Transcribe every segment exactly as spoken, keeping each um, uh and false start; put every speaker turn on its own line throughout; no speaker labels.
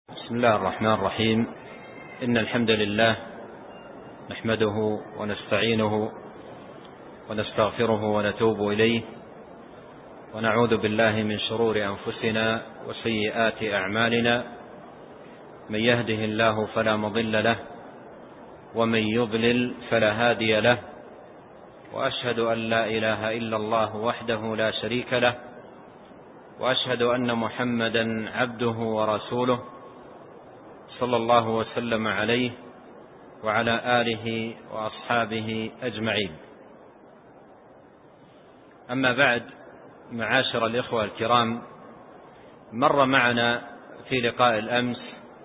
بسم الله الرحمن الرحيم. إن الحمد لله نحمده ونستعينه ونستغفره ونتوب إليه، ونعوذ بالله من شرور أنفسنا وسيئات أعمالنا. من يهده الله فلا مضل له، ومن يضلل فلا هادي له، وأشهد أن لا إله إلا الله وحده لا شريك له، وأشهد أن محمدا عبده ورسوله صلى الله وسلم عليه وعلى آله وأصحابه أجمعين. أما بعد، معاشر الإخوة الكرام، مر معنا في لقاء الأمس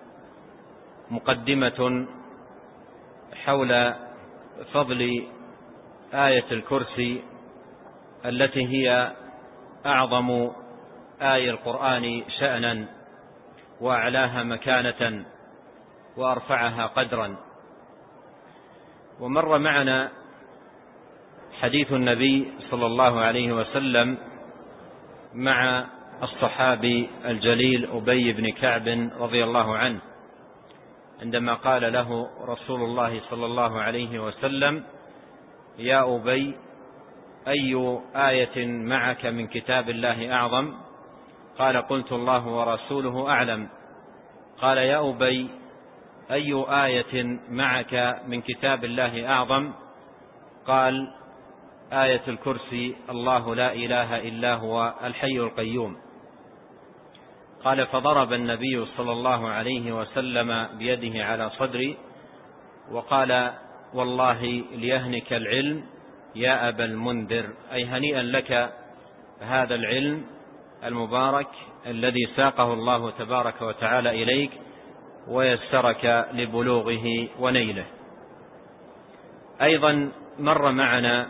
مقدمة حول فضل آية الكرسي التي هي أعظم آية القرآن شأنا وأعلاها مكانة وأرفعها قدرا. ومر معنا حديث النبي صلى الله عليه وسلم مع الصحابي الجليل أبي بن كعب رضي الله عنه، عندما قال له رسول الله صلى الله عليه وسلم: يا أبي، أي آية معك من كتاب الله أعظم؟ قال: قلت الله ورسوله أعلم. قال: يا أبي، أي آية معك من كتاب الله أعظم؟ قال: آية الكرسي، الله لا إله إلا هو الحي القيوم. قال: فضرب النبي صلى الله عليه وسلم بيده على صدري وقال: والله ليهنك العلم يا أبا المنذر، أي هنيئا لك هذا العلم المبارك الذي ساقه الله تبارك وتعالى إليك ويسرك لبلوغه ونيله. أيضا مر معنا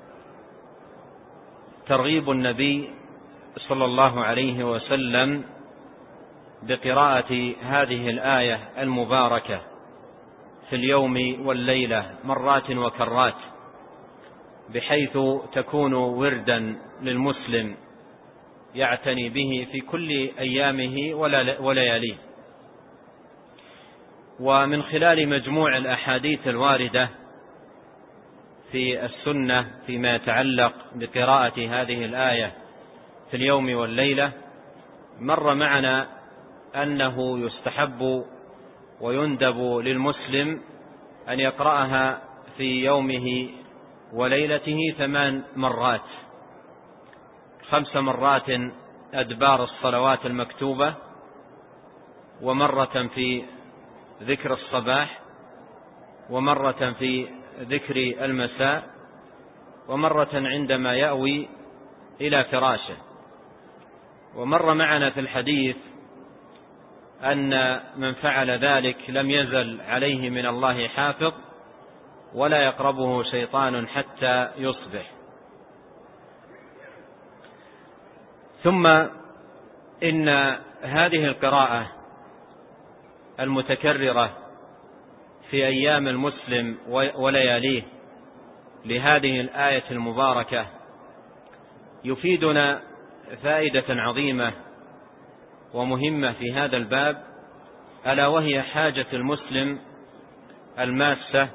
ترغيب النبي صلى الله عليه وسلم بقراءة هذه الآية المباركة في اليوم والليلة مرات وكرات، بحيث تكون وردا للمسلم يعتني به في كل أيامه ولياليه. ومن خلال مجموع الأحاديث الواردة في السنة فيما يتعلق بقراءة هذه الآية في اليوم والليلة، مر معنا أنه يستحب ويندب للمسلم أن يقرأها في يومه وليلته ثمان مرات، خمس مرات أدبار الصلوات المكتوبة، ومرة في ذكر الصباح، ومرة في ذكر المساء، ومرة عندما يأوي إلى فراشه. ومر معنا في الحديث أن من فعل ذلك لم يزل عليه من الله حافظ ولا يقربه شيطان حتى يصبح. ثم إن هذه القراءة المتكررة في أيام المسلم ولياليه لهذه الآية المباركة يفيدنا فائدة عظيمة ومهمة في هذا الباب، ألا وهي حاجة المسلم الماسة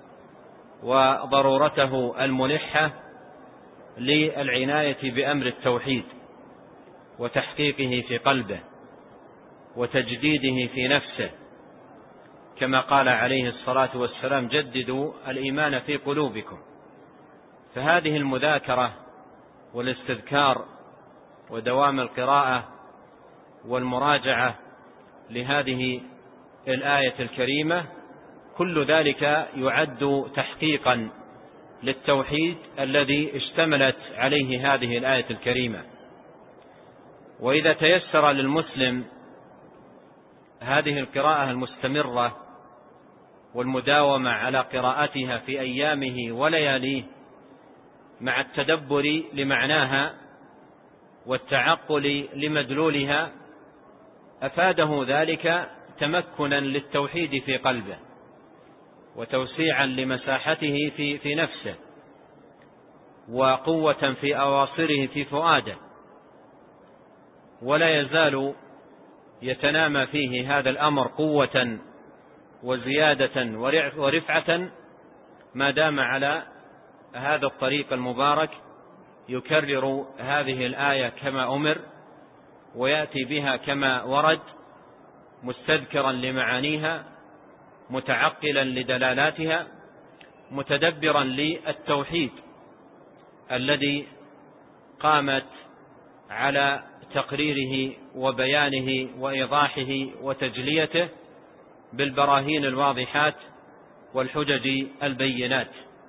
وضرورته الملحة للعناية بأمر التوحيد وتحقيقه في قلبه وتجديده في نفسه، كما قال عليه الصلاة والسلام: جددوا الإيمان في قلوبكم. فهذه المذاكرة والاستذكار ودوام القراءة والمراجعة لهذه الآية الكريمة، كل ذلك يعد تحقيقا للتوحيد الذي اشتملت عليه هذه الآية الكريمة. وإذا تيسر للمسلم هذه القراءة المستمرة والمداومة على قراءتها في أيامه ولياليه مع التدبر لمعناها والتعقل لمدلولها، أفاده ذلك تمكنا للتوحيد في قلبه وتوسيعا لمساحته في, في نفسه وقوة في أواصره في فؤاده. ولا يزال يتنامى فيه هذا الأمر قوة وزيادة ورفعة ما دام على هذا الطريق المبارك، يكرر هذه الآية كما أمر ويأتي بها كما ورد، مستذكرا لمعانيها، متعقلا لدلالاتها، متدبرا للتوحيد الذي قامت على تقريره وبيانه وإيضاحه وتجليته بالبراهين الواضحات والحجج البينات.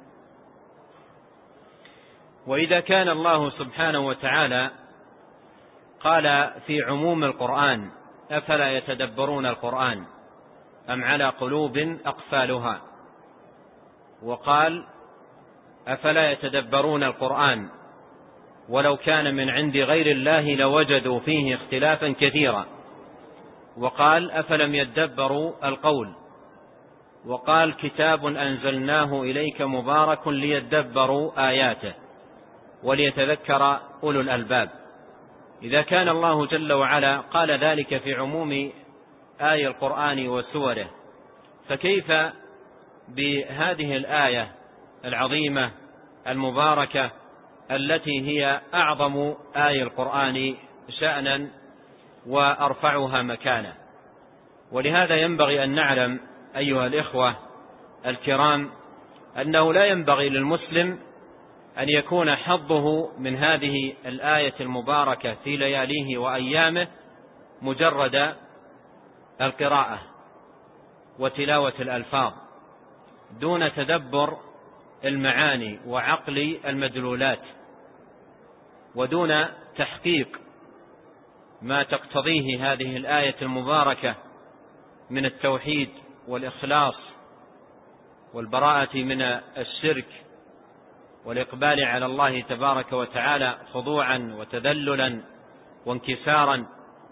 وإذا كان الله سبحانه وتعالى قال في عموم القرآن: أفلا يتدبرون القرآن أم على قلوب أقفالها، وقال: أفلا يتدبرون القرآن ولو كان من عند غير الله لوجدوا فيه اختلافا كثيرا، وقال: أفلم يدبروا القول، وقال: كتاب أنزلناه إليك مبارك ليدبروا آياته وليتذكر أولو الألباب. إذا كان الله جل وعلا قال ذلك في عموم آية القرآن وسوره، فكيف بهذه الآية العظيمة المباركة التي هي أعظم آية القرآن شأنا وأرفعها مكانة؟ ولهذا ينبغي أن نعلم أيها الإخوة الكرام أنه لا ينبغي للمسلم أن يكون حظه من هذه الآية المباركة في لياليه وأيامه مجرد القراءة وتلاوة الألفاظ دون تدبر المعاني وعقل المدلولات، ودون تحقيق ما تقتضيه هذه الآية المباركة من التوحيد والإخلاص والبراءة من الشرك والإقبال على الله تبارك وتعالى خضوعا وتذللا وانكسارا.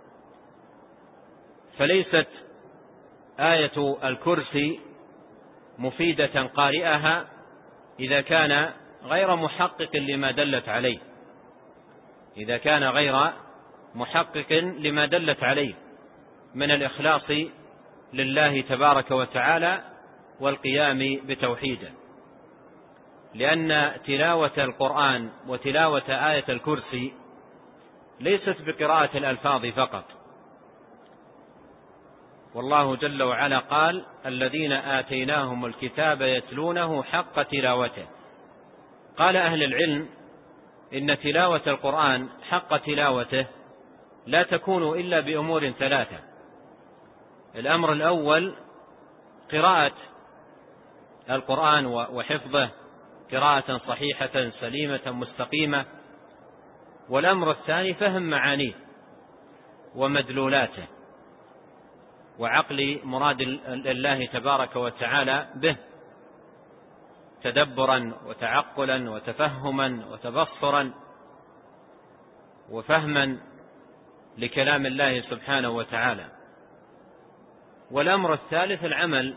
فليست آية الكرسي مفيدة قارئها إذا كان غير محقق لما دلت عليه، إذا كان غير محقق لما دلت عليه من الإخلاص لله تبارك وتعالى والقيام بتوحيده، لأن تلاوة القرآن وتلاوة آية الكرسي ليست بقراءة الألفاظ فقط. والله جل وعلا قال: الذين آتيناهم الكتاب يتلونه حق تلاوته. قال أهل العلم إن تلاوة القرآن حق تلاوته لا تكون إلا بأمور ثلاثة. الأمر الأول قراءة القرآن وحفظه قراءة صحيحة سليمة مستقيمة، والأمر الثاني فهم معانيه ومدلولاته وعقل مراد الله تبارك وتعالى به، تدبرا وتعقلا وتفهما وتبصرا وفهما لكلام الله سبحانه وتعالى. والأمر الثالث العمل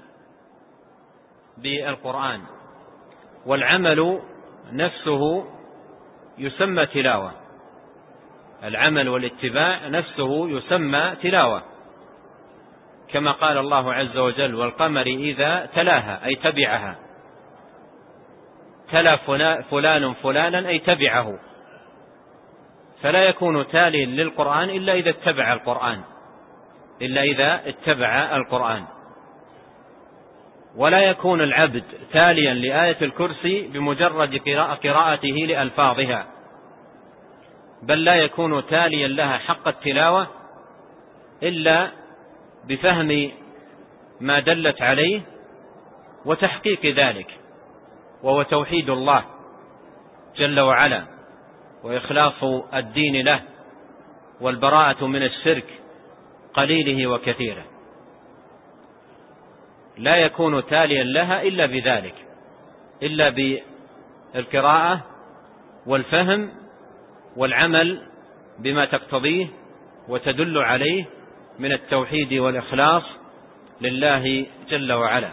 بالقرآن، والعمل نفسه يسمى تلاوة، العمل والاتباع نفسه يسمى تلاوة، كما قال الله عز وجل: والقمر إذا تلاها أي تبعها، تلا فلان فلانا أي تبعه. فلا يكون تالي للقرآن إلا إذا اتبع القرآن إلا إذا اتبع القرآن ولا يكون العبد تاليا لآية الكرسي بمجرد قراءته لألفاظها، بل لا يكون تاليا لها حق التلاوة إلا بفهم ما دلت عليه وتحقيق ذلك، وهو توحيد الله جل وعلا وإخلاص الدين له والبراءة من الشرك قليله وكثيره. لا يكون تاليا لها إلا بذلك، إلا بالقراءة والفهم والعمل بما تقتضيه وتدل عليه من التوحيد والإخلاص لله جل وعلا.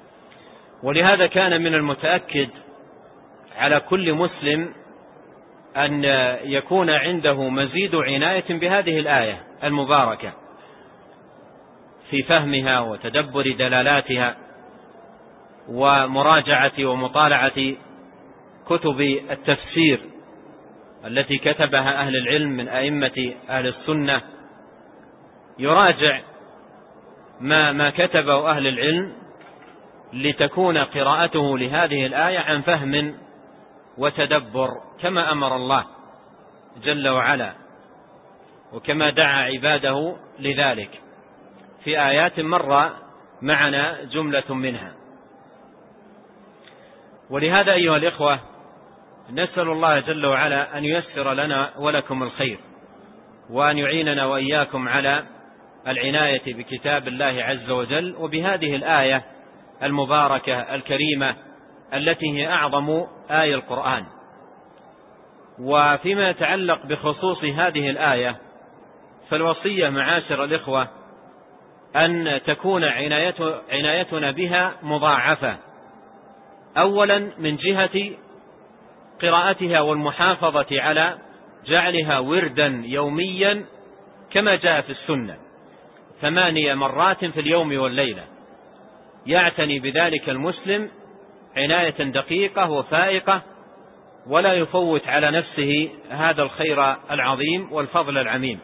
ولهذا كان من المتأكد على كل مسلم أن يكون عنده مزيد عناية بهذه الآية المباركة في فهمها وتدبر دلالاتها ومراجعة ومطالعة كتب التفسير التي كتبها أهل العلم من أئمة أهل السنة، يراجع ما ما كتبه أهل العلم لتكون قراءته لهذه الآية عن فهم وتدبر كما أمر الله جل وعلا وكما دعا عباده لذلك في آيات مر معنا جملة منها. ولهذا أيها الإخوة نسأل الله جل وعلا أن ييسر لنا ولكم الخير، وأن يعيننا وإياكم على العناية بكتاب الله عز وجل وبهذه الآية المباركة الكريمة التي هي أعظم آية القرآن. وفيما يتعلق بخصوص هذه الآية فالوصية معاشر الإخوة أن تكون عنايتنا بها مضاعفة، أولا من جهة قراءتها والمحافظة على جعلها وردا يوميا كما جاء في السنة ثمانية مرات في اليوم والليلة، يعتني بذلك المسلم عناية دقيقة وفائقة ولا يفوت على نفسه هذا الخير العظيم والفضل العميم.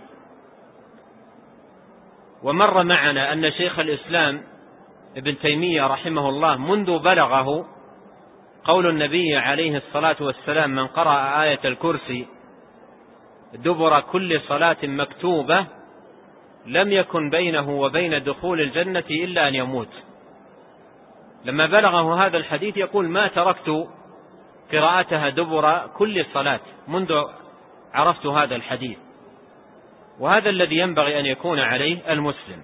ومر معنا أن شيخ الإسلام ابن تيمية رحمه الله منذ بلغه قول النبي عليه الصلاة والسلام من قرأ آية الكرسي دبر كل صلاة مكتوبة لم يكن بينه وبين دخول الجنة إلا أن يموت، لما بلغه هذا الحديث يقول ما تركت قراءتها دبر كل صلاة منذ عرفت هذا الحديث. وهذا الذي ينبغي أن يكون عليه المسلم،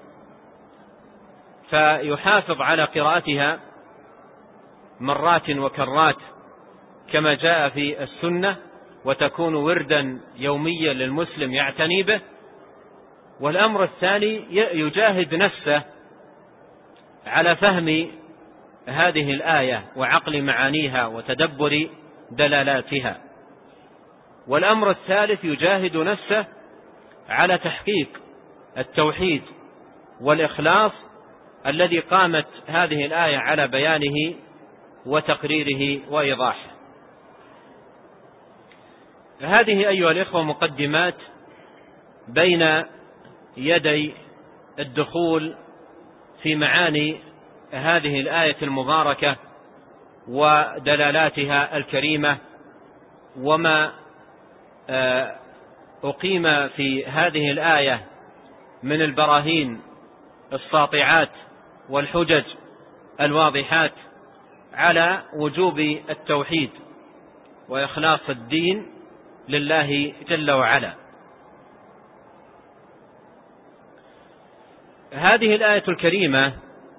فيحافظ على قراءتها مرات وكرات كما جاء في السنة، وتكون وردا يوميا للمسلم يعتني به. والأمر الثاني يجاهد نفسه على فهم هذه الآية وعقل معانيها وتدبر دلالاتها. والأمر الثالث يجاهد نفسه على تحقيق التوحيد والإخلاص الذي قامت هذه الآية على بيانه وتقريره وإيضاحه. هذه أيها الإخوة مقدمات بين يدي الدخول في معاني هذه الآية المباركة ودلالاتها الكريمة وما أقيم في هذه الآية من البراهين الساطعات والحجج الواضحات على وجوب التوحيد وإخلاص الدين لله جل وعلا. هذه الآية الكريمة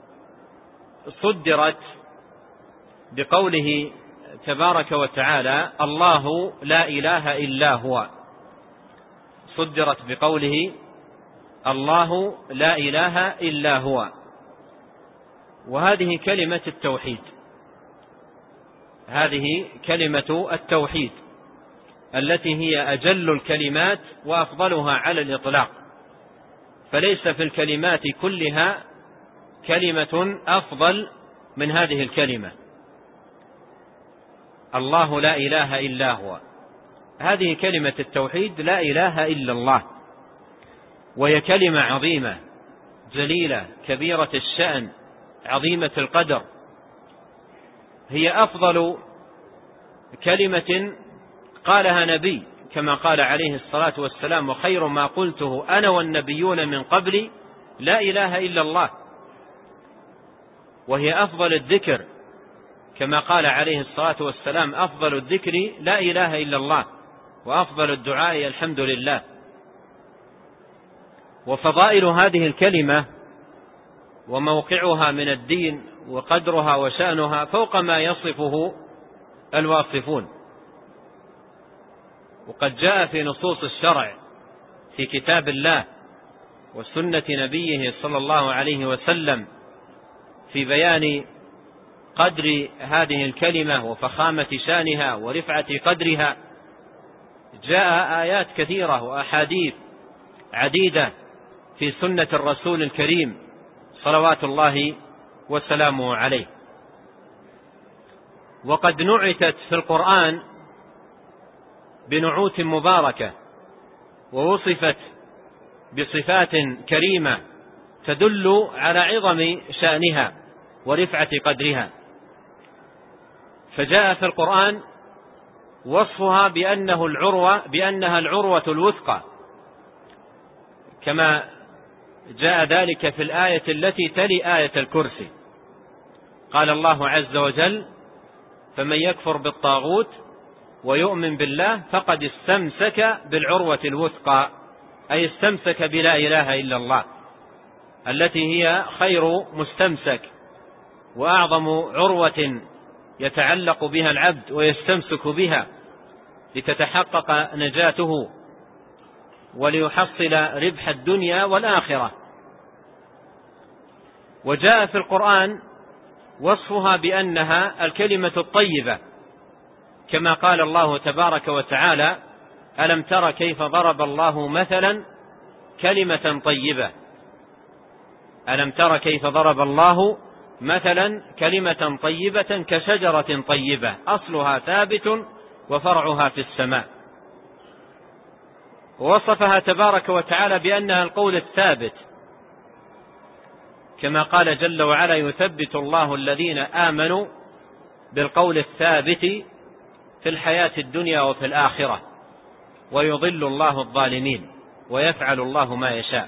صدرت بقوله تبارك وتعالى الله لا إله إلا هو، صدرت بقوله الله لا إله إلا هو، وهذه كلمة التوحيد، هذه كلمة التوحيد التي هي أجل الكلمات وأفضلها على الإطلاق، فليس في الكلمات كلها كلمة أفضل من هذه الكلمة الله لا إله إلا هو. هذه كلمة التوحيد لا إله إلا الله، وهي كلمة عظيمة جليلة كبيرة الشأن عظيمة القدر، هي أفضل كلمة قالها نبي كما قال عليه الصلاة والسلام وخير ما قلته أنا والنبيون من قبلي لا إله إلا الله، وهي أفضل الذكر كما قال عليه الصلاة والسلام أفضل الذكر لا إله إلا الله وأفضل الدعاء الحمد لله. وفضائل هذه الكلمة وموقعها من الدين وقدرها وشأنها فوق ما يصفه الواصفون. وقد جاء في نصوص الشرع في كتاب الله وسنة نبيه صلى الله عليه وسلم في بيان قدر هذه الكلمة وفخامة شانها ورفعة قدرها جاء آيات كثيرة وأحاديث عديدة في سنة الرسول الكريم صلوات الله وسلامه عليه. وقد نعتت في القرآن بنعوت مباركة، ووصفت بصفات كريمة تدل على عظم شأنها ورفعة قدرها. فجاء في القرآن وصفها بأنه العروة بأنها العروة الوثقى، كما جاء ذلك في الآية التي تلي آية الكرسي. قال الله عز وجل: فمن يكفر بالطاغوت ويؤمن بالله فقد استمسك بالعروة الوثقى، أي استمسك بلا إله إلا الله التي هي خير مستمسك وأعظم عروة يتعلق بها العبد ويستمسك بها لتتحقق نجاته وليحصل ربح الدنيا والآخرة. وجاء في القرآن وصفها بأنها الكلمة الطيبة، كما قال الله تبارك وتعالى: ألم تر كيف ضرب الله مثلا كلمة طيبة ألم تر كيف ضرب الله مثلا كلمة طيبة كشجرة طيبة أصلها ثابت وفرعها في السماء. ووصفها تبارك وتعالى بأنها القول الثابت، كما قال جل وعلا: يثبت الله الذين آمنوا بالقول الثابت في الحياة الدنيا وفي الآخرة ويضل الله الظالمين ويفعل الله ما يشاء.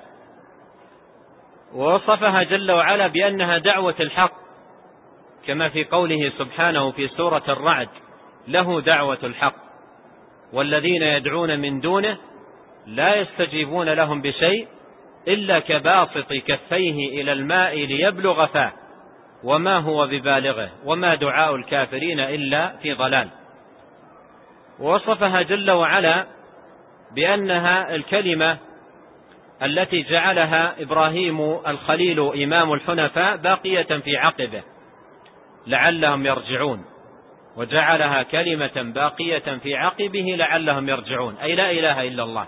ووصفها جل وعلا بأنها دعوة الحق، كما في قوله سبحانه في سورة الرعد: له دعوة الحق والذين يدعون من دونه لا يستجيبون لهم بشيء إلا كباسط كفيه إلى الماء ليبلغ فاه وما هو ببالغه وما دعاء الكافرين إلا في ضلال. ووصفها جل وعلا بأنها الكلمة التي جعلها إبراهيم الخليل إمام الحنفاء باقية في عقبه لعلهم يرجعون، وجعلها كلمة باقية في عقبه لعلهم يرجعون، أي لا إله إلا الله.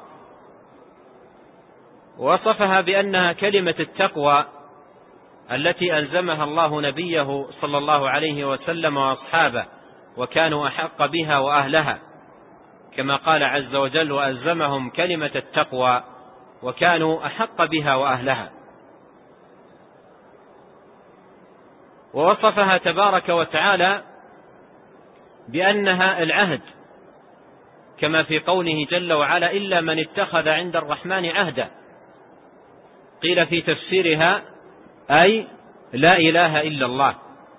ووصفها بأنها كلمة التقوى التي ألزمها الله نبيه صلى الله عليه وسلم وأصحابه وكانوا أحق بها وأهلها، كما قال عز وجل: وألزمهم كلمة التقوى وكانوا أحق بها وأهلها. ووصفها تبارك وتعالى بأنها العهد، كما في قوله جل وعلا: إلا من اتخذ عند الرحمن عهدا. قيل في تفسيرها أي لا إله إلا الله،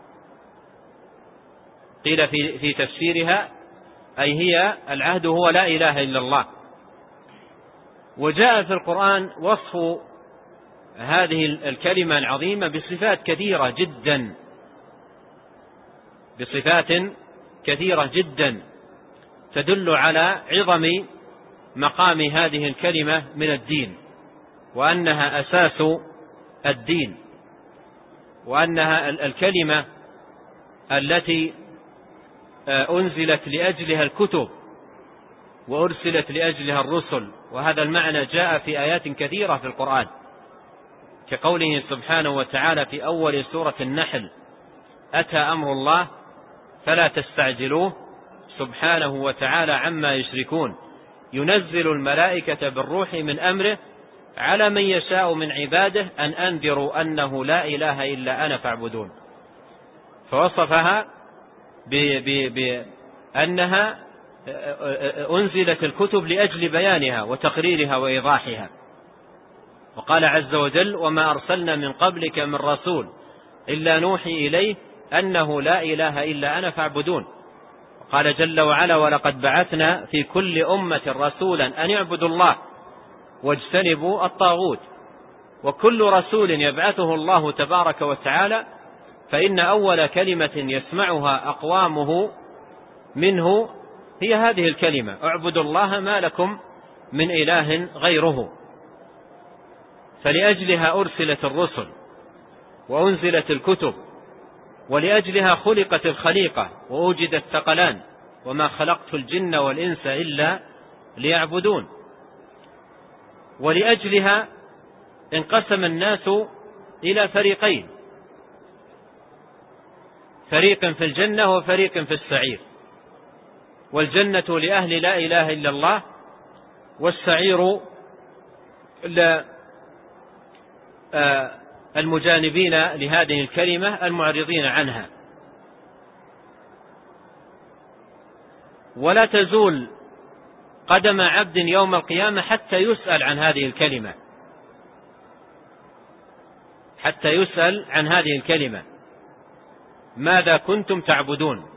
قيل في, في تفسيرها أي هي العهد هو لا إله إلا الله. وجاء في القرآن وصف هذه الكلمة العظيمة بصفات كثيرة جدا بصفات كثيرة جدا تدل على عظم مقام هذه الكلمة من الدين، وأنها أساس الدين، وأنها الكلمة التي أنزلت لأجلها الكتب وأرسلت لأجلها الرسل. وهذا المعنى جاء في آيات كثيرة في القرآن، كقوله سبحانه وتعالى في أول سورة النحل: أتى أمر الله فلا تستعجلوه سبحانه وتعالى عما يشركون ينزل الملائكة بالروح من أمره على من يشاء من عباده أن أنذروا أنه لا إله إلا أنا فاعبدون. فوصفها بأنها أنزلت الكتب لأجل بيانها وتقريرها وإيضاحها. وقال عز وجل: وما أرسلنا من قبلك من رسول إلا نوحي إليه أنه لا إله إلا أنا فاعبدون. قال جل وعلا: ولقد بعثنا في كل أمة رسولا أن يعبدوا الله واجتنبوا الطاغوت. وكل رسول يبعثه الله تبارك وتعالى فإن أول كلمة يسمعها أقوامه منه هي هذه الكلمة: اعبدوا الله ما لكم من إله غيره. فلأجلها أرسلت الرسل وأنزلت الكتب، ولأجلها خلقت الخليقة ووجد الثقلان: وما خلقت الجن والإنس إلا ليعبدون. ولأجلها انقسم الناس إلى فريقين، فريق في الجنة وفريق في السعير، والجنة لأهل لا إله إلا الله، والسعير للمجانبين لهذه الكلمة المعرضين عنها. ولا تزول قدم عبد يوم القيامة حتى يسأل عن هذه الكلمة، حتى يسأل عن هذه الكلمة: ماذا كنتم تعبدون؟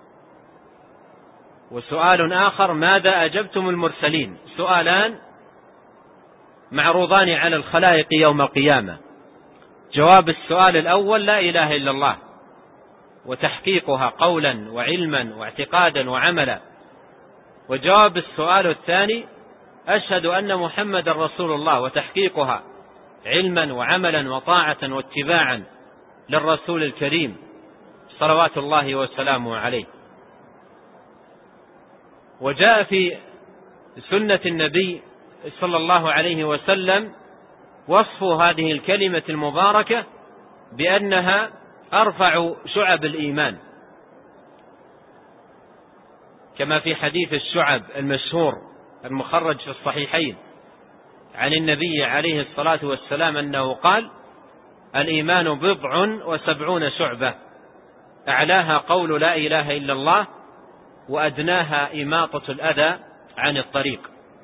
وسؤال آخر: ماذا أجبتم المرسلين؟ سؤالان معروضان على الخلائق يوم القيامة. جواب السؤال الأول: لا إله إلا الله، وتحقيقها قولا وعلما واعتقادا وعملا. وجواب السؤال الثاني: أشهد أن محمد رسول الله، وتحقيقها علما وعملا وطاعة واتباعا للرسول الكريم صلوات الله وسلامه عليه. وجاء في سنة النبي صلى الله عليه وسلم وصف هذه الكلمة المباركة بأنها أرفع شعب الإيمان، كما في حديث الشعب المشهور المخرج في الصحيحين عن النبي عليه الصلاة والسلام أنه قال: الإيمان بضع وسبعون شعبة، أعلاها قول لا إله إلا الله، وأدناها إماطة الأذى عن الطريق،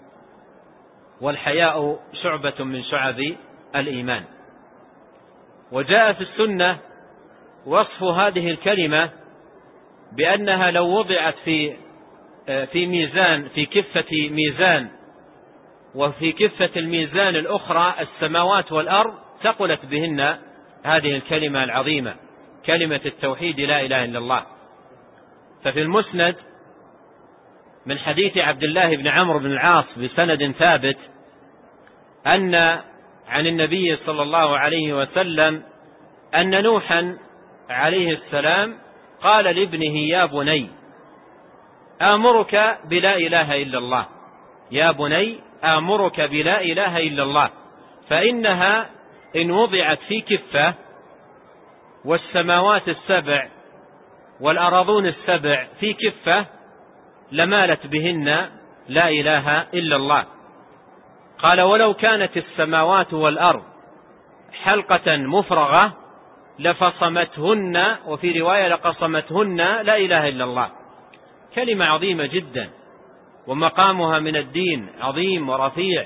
والحياء شعبة من شعب الإيمان. وجاء في السنة وصف هذه الكلمة بأنها لو وضعت في في ميزان، في كفة ميزان، وفي كفة الميزان الأخرى السماوات والأرض، ثقلت بهن هذه الكلمة العظيمة، كلمة التوحيد لا إله إلا الله. ففي المسند من حديث عبد الله بن عمرو بن العاص بسند ثابت أن عن النبي صلى الله عليه وسلم أن نوحا عليه السلام قال لابنه: يا بني آمرك بلا إله إلا الله، يا بني آمرك بلا إله إلا الله، فإنها إن وضعت في كفة والسماوات السبع والأراضون السبع في كفة لمالت بهن لا إله إلا الله. قال: ولو كانت السماوات والأرض حلقة مفرغة لفصمتهن، وفي رواية لقصمتهن لا إله إلا الله. كلمة عظيمة جدا، ومقامها من الدين عظيم ورفيع.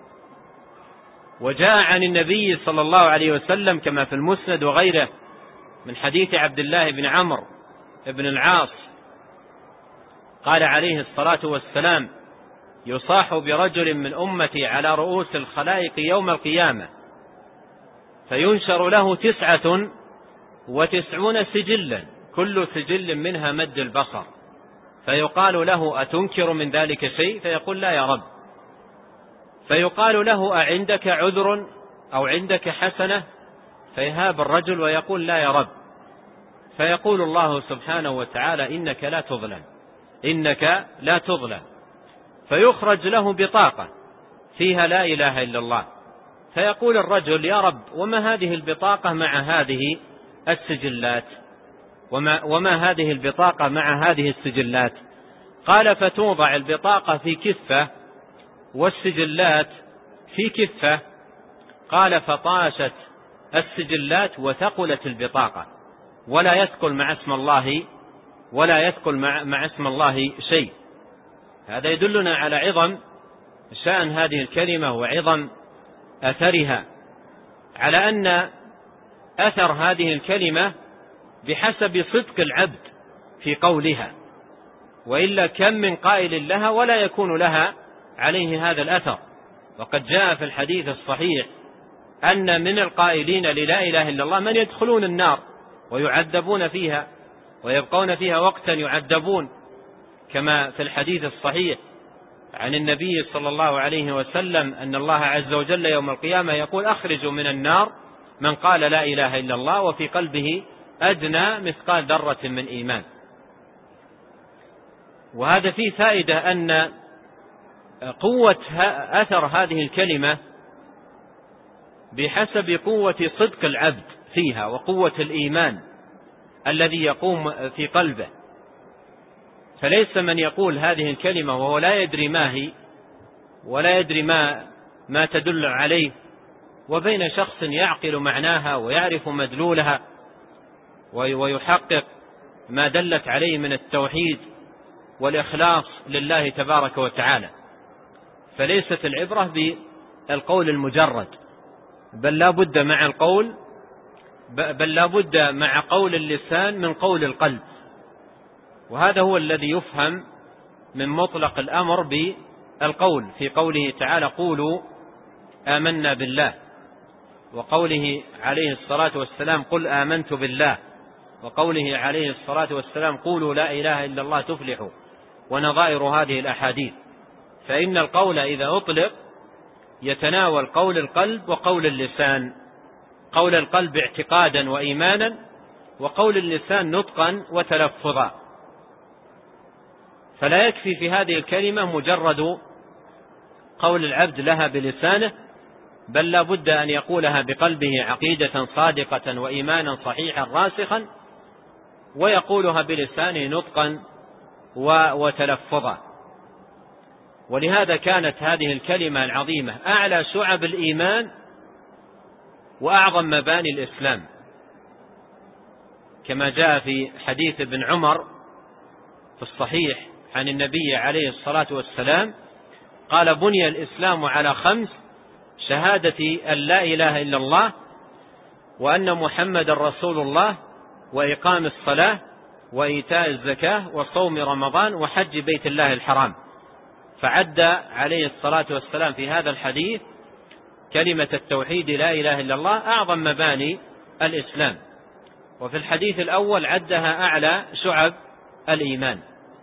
وجاء عن النبي صلى الله عليه وسلم كما في المسند وغيره من حديث عبد الله بن عمرو بن العاص قال عليه الصلاة والسلام: يصاح برجل من أمتي على رؤوس الخلائق يوم القيامة، فينشر له تسعة وتسعون سجلا، كل سجل منها مد البصر، فيقال له: أتنكر من ذلك شيء؟ فيقول: لا يا رب. فيقال له: أعندك عذر أو عندك حسنة؟ فيهاب الرجل ويقول: لا يا رب. فيقول الله سبحانه وتعالى: إنك لا تظلم، إنك لا تظلم. فيخرج له بطاقة فيها لا إله إلا الله، فيقول الرجل: يا رب، وما هذه البطاقة مع هذه السجلات؟ وما, وما هذه البطاقة مع هذه السجلات؟ قال: فتوضع البطاقة في كفة والسجلات في كفة. قال: فطاشت السجلات وثقلت البطاقة، ولا يثقل مع اسم الله ولا يثقل مع, مع اسم الله شيء. هذا يدلنا على عظم شأن هذه الكلمة وعظم أثرها، على أن أثر هذه الكلمة بحسب صدق العبد في قولها، وإلا كم من قائل لها ولا يكون لها عليه هذا الأثر. وقد جاء في الحديث الصحيح أن من القائلين للا إله إلا الله من يدخلون النار ويعذبون فيها ويبقون فيها وقتا يعذبون، كما في الحديث الصحيح عن النبي صلى الله عليه وسلم أن الله عز وجل يوم القيامة يقول: أخرجوا من النار من قال لا إله إلا الله وفي قلبه أدنى مثقال ذرة من إيمان. وهذا فيه فائدة أن قوة أثر هذه الكلمة بحسب قوة صدق العبد فيها وقوة الإيمان الذي يقوم في قلبه. فليس من يقول هذه الكلمة وهو لا يدري ما هي ولا يدري ما ما تدل عليه، وبين شخص يعقل معناها ويعرف مدلولها ويحقق ما دلت عليه من التوحيد والإخلاص لله تبارك وتعالى. فليست العبرة بالقول المجرد، بل لا بد مع القول بل لا بد مع قول اللسان من قول القلب. وهذا هو الذي يفهم من مطلق الأمر بالقول في قوله تعالى قولوا آمنا بالله، وقوله عليه الصلاة والسلام قل آمنت بالله، وقوله عليه الصلاة والسلام قولوا لا إله إلا الله تفلحوا، ونظائر هذه الأحاديث. فإن القول إذا أطلق يتناول قول القلب وقول اللسان، قول القلب اعتقادا وإيمانا، وقول اللسان نطقا وتلفظا. فلا يكفي في هذه الكلمة مجرد قول العبد لها بلسانه، بل لا بد أن يقولها بقلبه عقيدة صادقة وإيمانا صحيحا راسخا، ويقولها بلسانه نطقا وتلفظا. ولهذا كانت هذه الكلمة العظيمة أعلى شعب الإيمان وأعظم مباني الإسلام، كما جاء في حديث ابن عمر في الصحيح عن النبي عليه الصلاة والسلام قال بني الإسلام على خمس: شهادة أن لا إله إلا الله، وأن محمد رسول الله، وإقام الصلاة، وإيتاء الزكاة، وصوم رمضان، وحج بيت الله الحرام. فعد عليه الصلاة والسلام في هذا الحديث كلمة التوحيد لا إله إلا الله أعظم مباني الإسلام، وفي الحديث الأول عدها أعلى شعب الإيمان،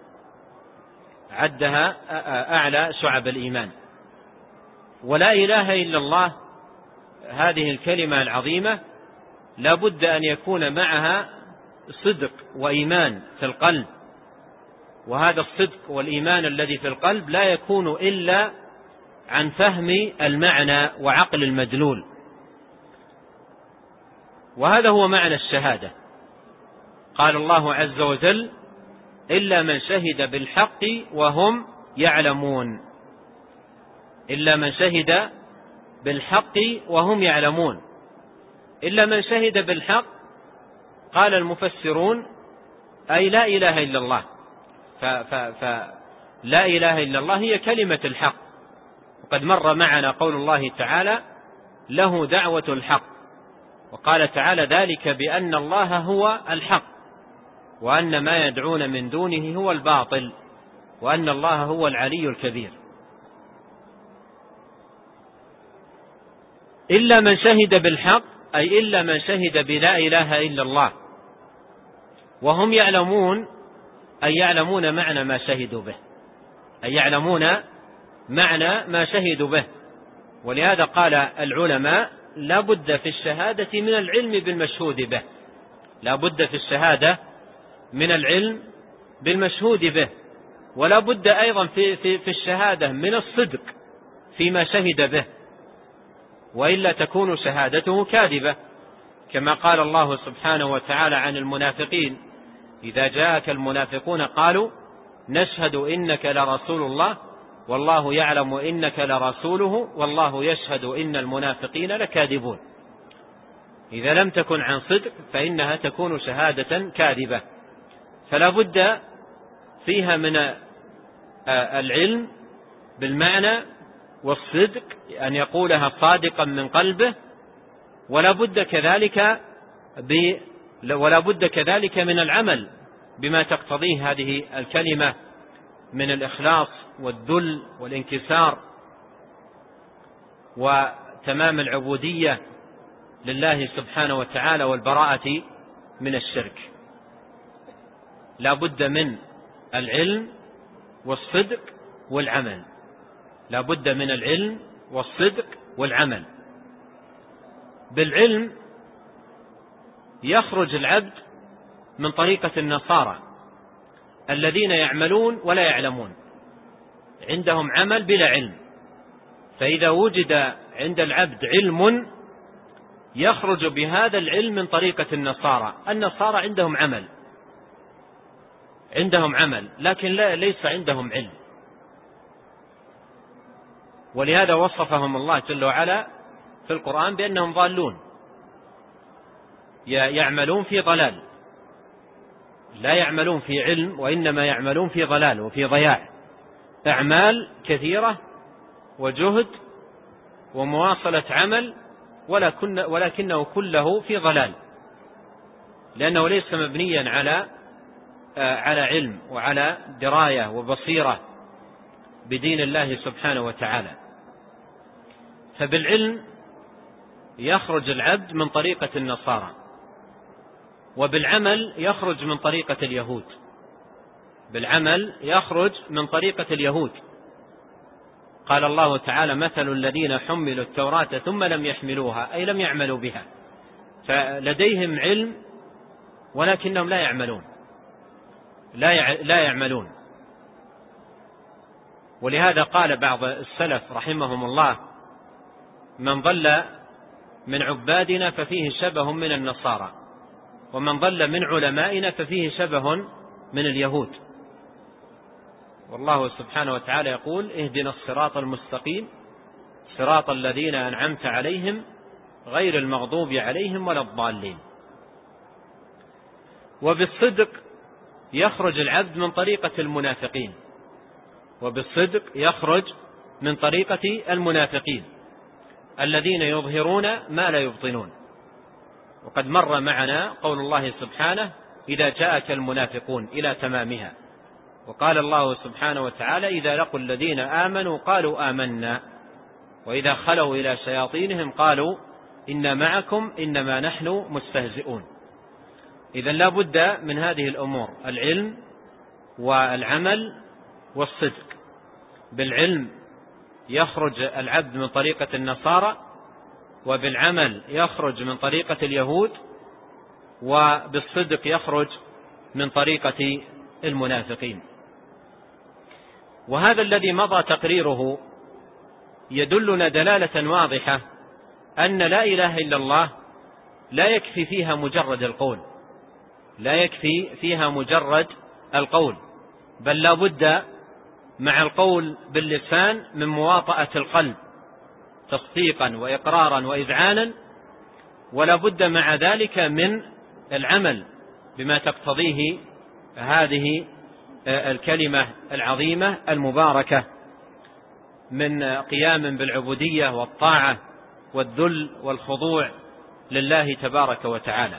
عدها أعلى شعب الإيمان. ولا إله إلا الله هذه الكلمة العظيمة لا بد أن يكون معها صدق وإيمان في القلب، وهذا الصدق والإيمان الذي في القلب لا يكون إلا عن فهم المعنى وعقل المدلول. وهذا هو معنى الشهادة. قال الله عز وجل إلا من شهد بالحق وهم يعلمون، إلا من شهد بالحق وهم يعلمون. إلا من شهد بالحق قال المفسرون أي لا إله إلا الله، فلا إله إلا الله هي كلمة الحق. وقد مر معنا قول الله تعالى له دعوة الحق، وقال تعالى ذلك بأن الله هو الحق، وأن ما يدعون من دونه هو الباطل، وأن الله هو العلي الكبير. إلا من شهد بالحق أي إلا من شهد بلا إله إلا الله وهم يعلمون، أي يعلمون معنى ما شهدوا به، أي يعلمون معنى ما شهدوا به. ولهذا قال العلماء لا بد في الشهادة من العلم بالمشهود به، لا بد في الشهادة من العلم بالمشهود به، ولا بد أيضا في, في, في الشهادة من الصدق فيما شهد به، وإلا تكون شهادته كاذبة، كما قال الله سبحانه وتعالى عن المنافقين إذا جاءك المنافقون قالوا نشهد إنك لرسول الله والله يعلم إنك لرسوله والله يشهد إن المنافقين لكاذبون. إذا لم تكن عن صدق فإنها تكون شهادة كاذبة. فلا بد فيها من العلم بالمعنى والصدق، أن يقولها صادقا من قلبه، ولا بد كذلك ب ولا بد كذلك من العمل بما تقتضيه هذه الكلمة من الإخلاص والذل والانكسار وتمام العبودية لله سبحانه وتعالى والبراءة من الشرك. لا بد من العلم والصدق والعمل، لا بد من العلم والصدق والعمل. بالعلم يخرج العبد من طريقة النصارى الذين يعملون ولا يعلمون، عندهم عمل بلا علم. فإذا وجد عند العبد علم يخرج بهذا العلم من طريقة النصارى. النصارى عندهم عمل عندهم عمل لكن لا ليس عندهم علم، ولهذا وصفهم الله جل وعلا في القرآن بأنهم ضالون يعملون في ضلال، لا يعملون في علم وإنما يعملون في ضلال وفي ضياع، أعمال كثيرة وجهد ومواصلة عمل ولكنه كله في ضلال، لأنه ليس مبنيا على على علم وعلى دراية وبصيرة بدين الله سبحانه وتعالى. فبالعلم يخرج العبد من طريقة النصارى، وبالعمل يخرج من طريقة اليهود. بالعمل يخرج من طريقة اليهود. قال الله تعالى: مثل الذين حملوا التوراة ثم لم يحملوها، أي لم يعملوا بها. فلديهم علم ولكنهم لا يعملون لا لا يعملون. ولهذا قال بعض السلف رحمهم الله: من ضل من عبادنا ففيه شبه من النصارى، ومن ضل من علمائنا ففيه شبه من اليهود. والله سبحانه وتعالى يقول: اهدنا الصراط المستقيم صراط الذين أنعمت عليهم غير المغضوب عليهم ولا الضالين. وبالصدق يخرج العبد من طريقة المنافقين وبالصدق يخرج من طريقة المنافقين الذين يظهرون ما لا يبطنون. وقد مر معنا قول الله سبحانه: إذا جاءك المنافقون إلى تمامها. وقال الله سبحانه وتعالى: إذا لقوا الذين آمنوا قالوا آمنا وإذا خلوا إلى شياطينهم قالوا إنا معكم إنما نحن مستهزئون. إذن لا بد من هذه الأمور: العلم والعمل والصدق. بالعلم يخرج العبد من طريقة النصارى، وبالعمل يخرج من طريقة اليهود، وبالصدق يخرج من طريقة المنافقين. وهذا الذي مضى تقريره يدلنا دلالة واضحة أن لا إله إلا الله لا يكفي فيها مجرد القول لا يكفي فيها مجرد القول بل لا بد مع القول باللسان من مواطأة القلب تصديقا وإقرارا وإذعانا، ولا بد مع ذلك من العمل بما تقتضيه هذه الكلمة العظيمة المباركة من قيام بالعبودية والطاعة والذل والخضوع لله تبارك وتعالى.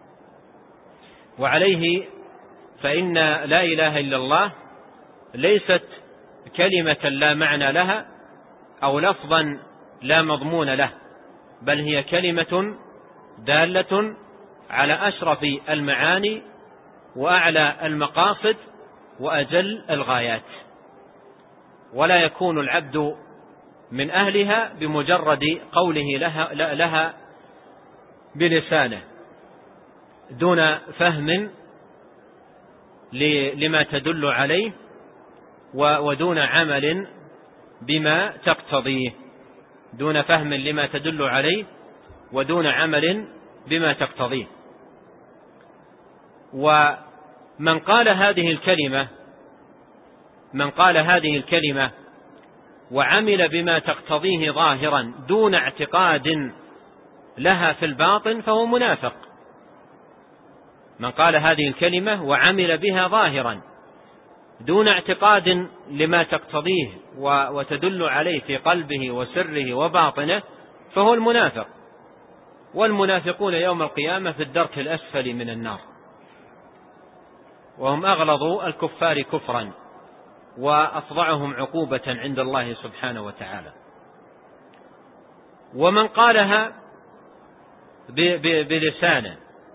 وعليه فإن لا إله إلا الله ليست كلمة لا معنى لها أو لفظا لا مضمون له، بل هي كلمة دالة على أشرف المعاني وأعلى المقاصد وأجل الغايات، ولا يكون العبد من أهلها بمجرد قوله لها, لها بلسانه دون فهم لما تدل عليه ودون عمل بما تقتضيه دون فهم لما تدل عليه ودون عمل بما تقتضيه. ومن قال هذه الكلمة من قال هذه الكلمة وعمل بما تقتضيه ظاهرا دون اعتقاد لها في الباطن فهو منافق. من قال هذه الكلمة وعمل بها ظاهرا دون اعتقاد لما تقتضيه وتدل عليه في قلبه وسره وباطنه فهو المنافق. والمنافقون يوم القيامة في الدرك الأسفل من النار، وهم أغلظ الكفار كفرا وأفظعهم عقوبة عند الله سبحانه وتعالى. ومن قالها بلسانه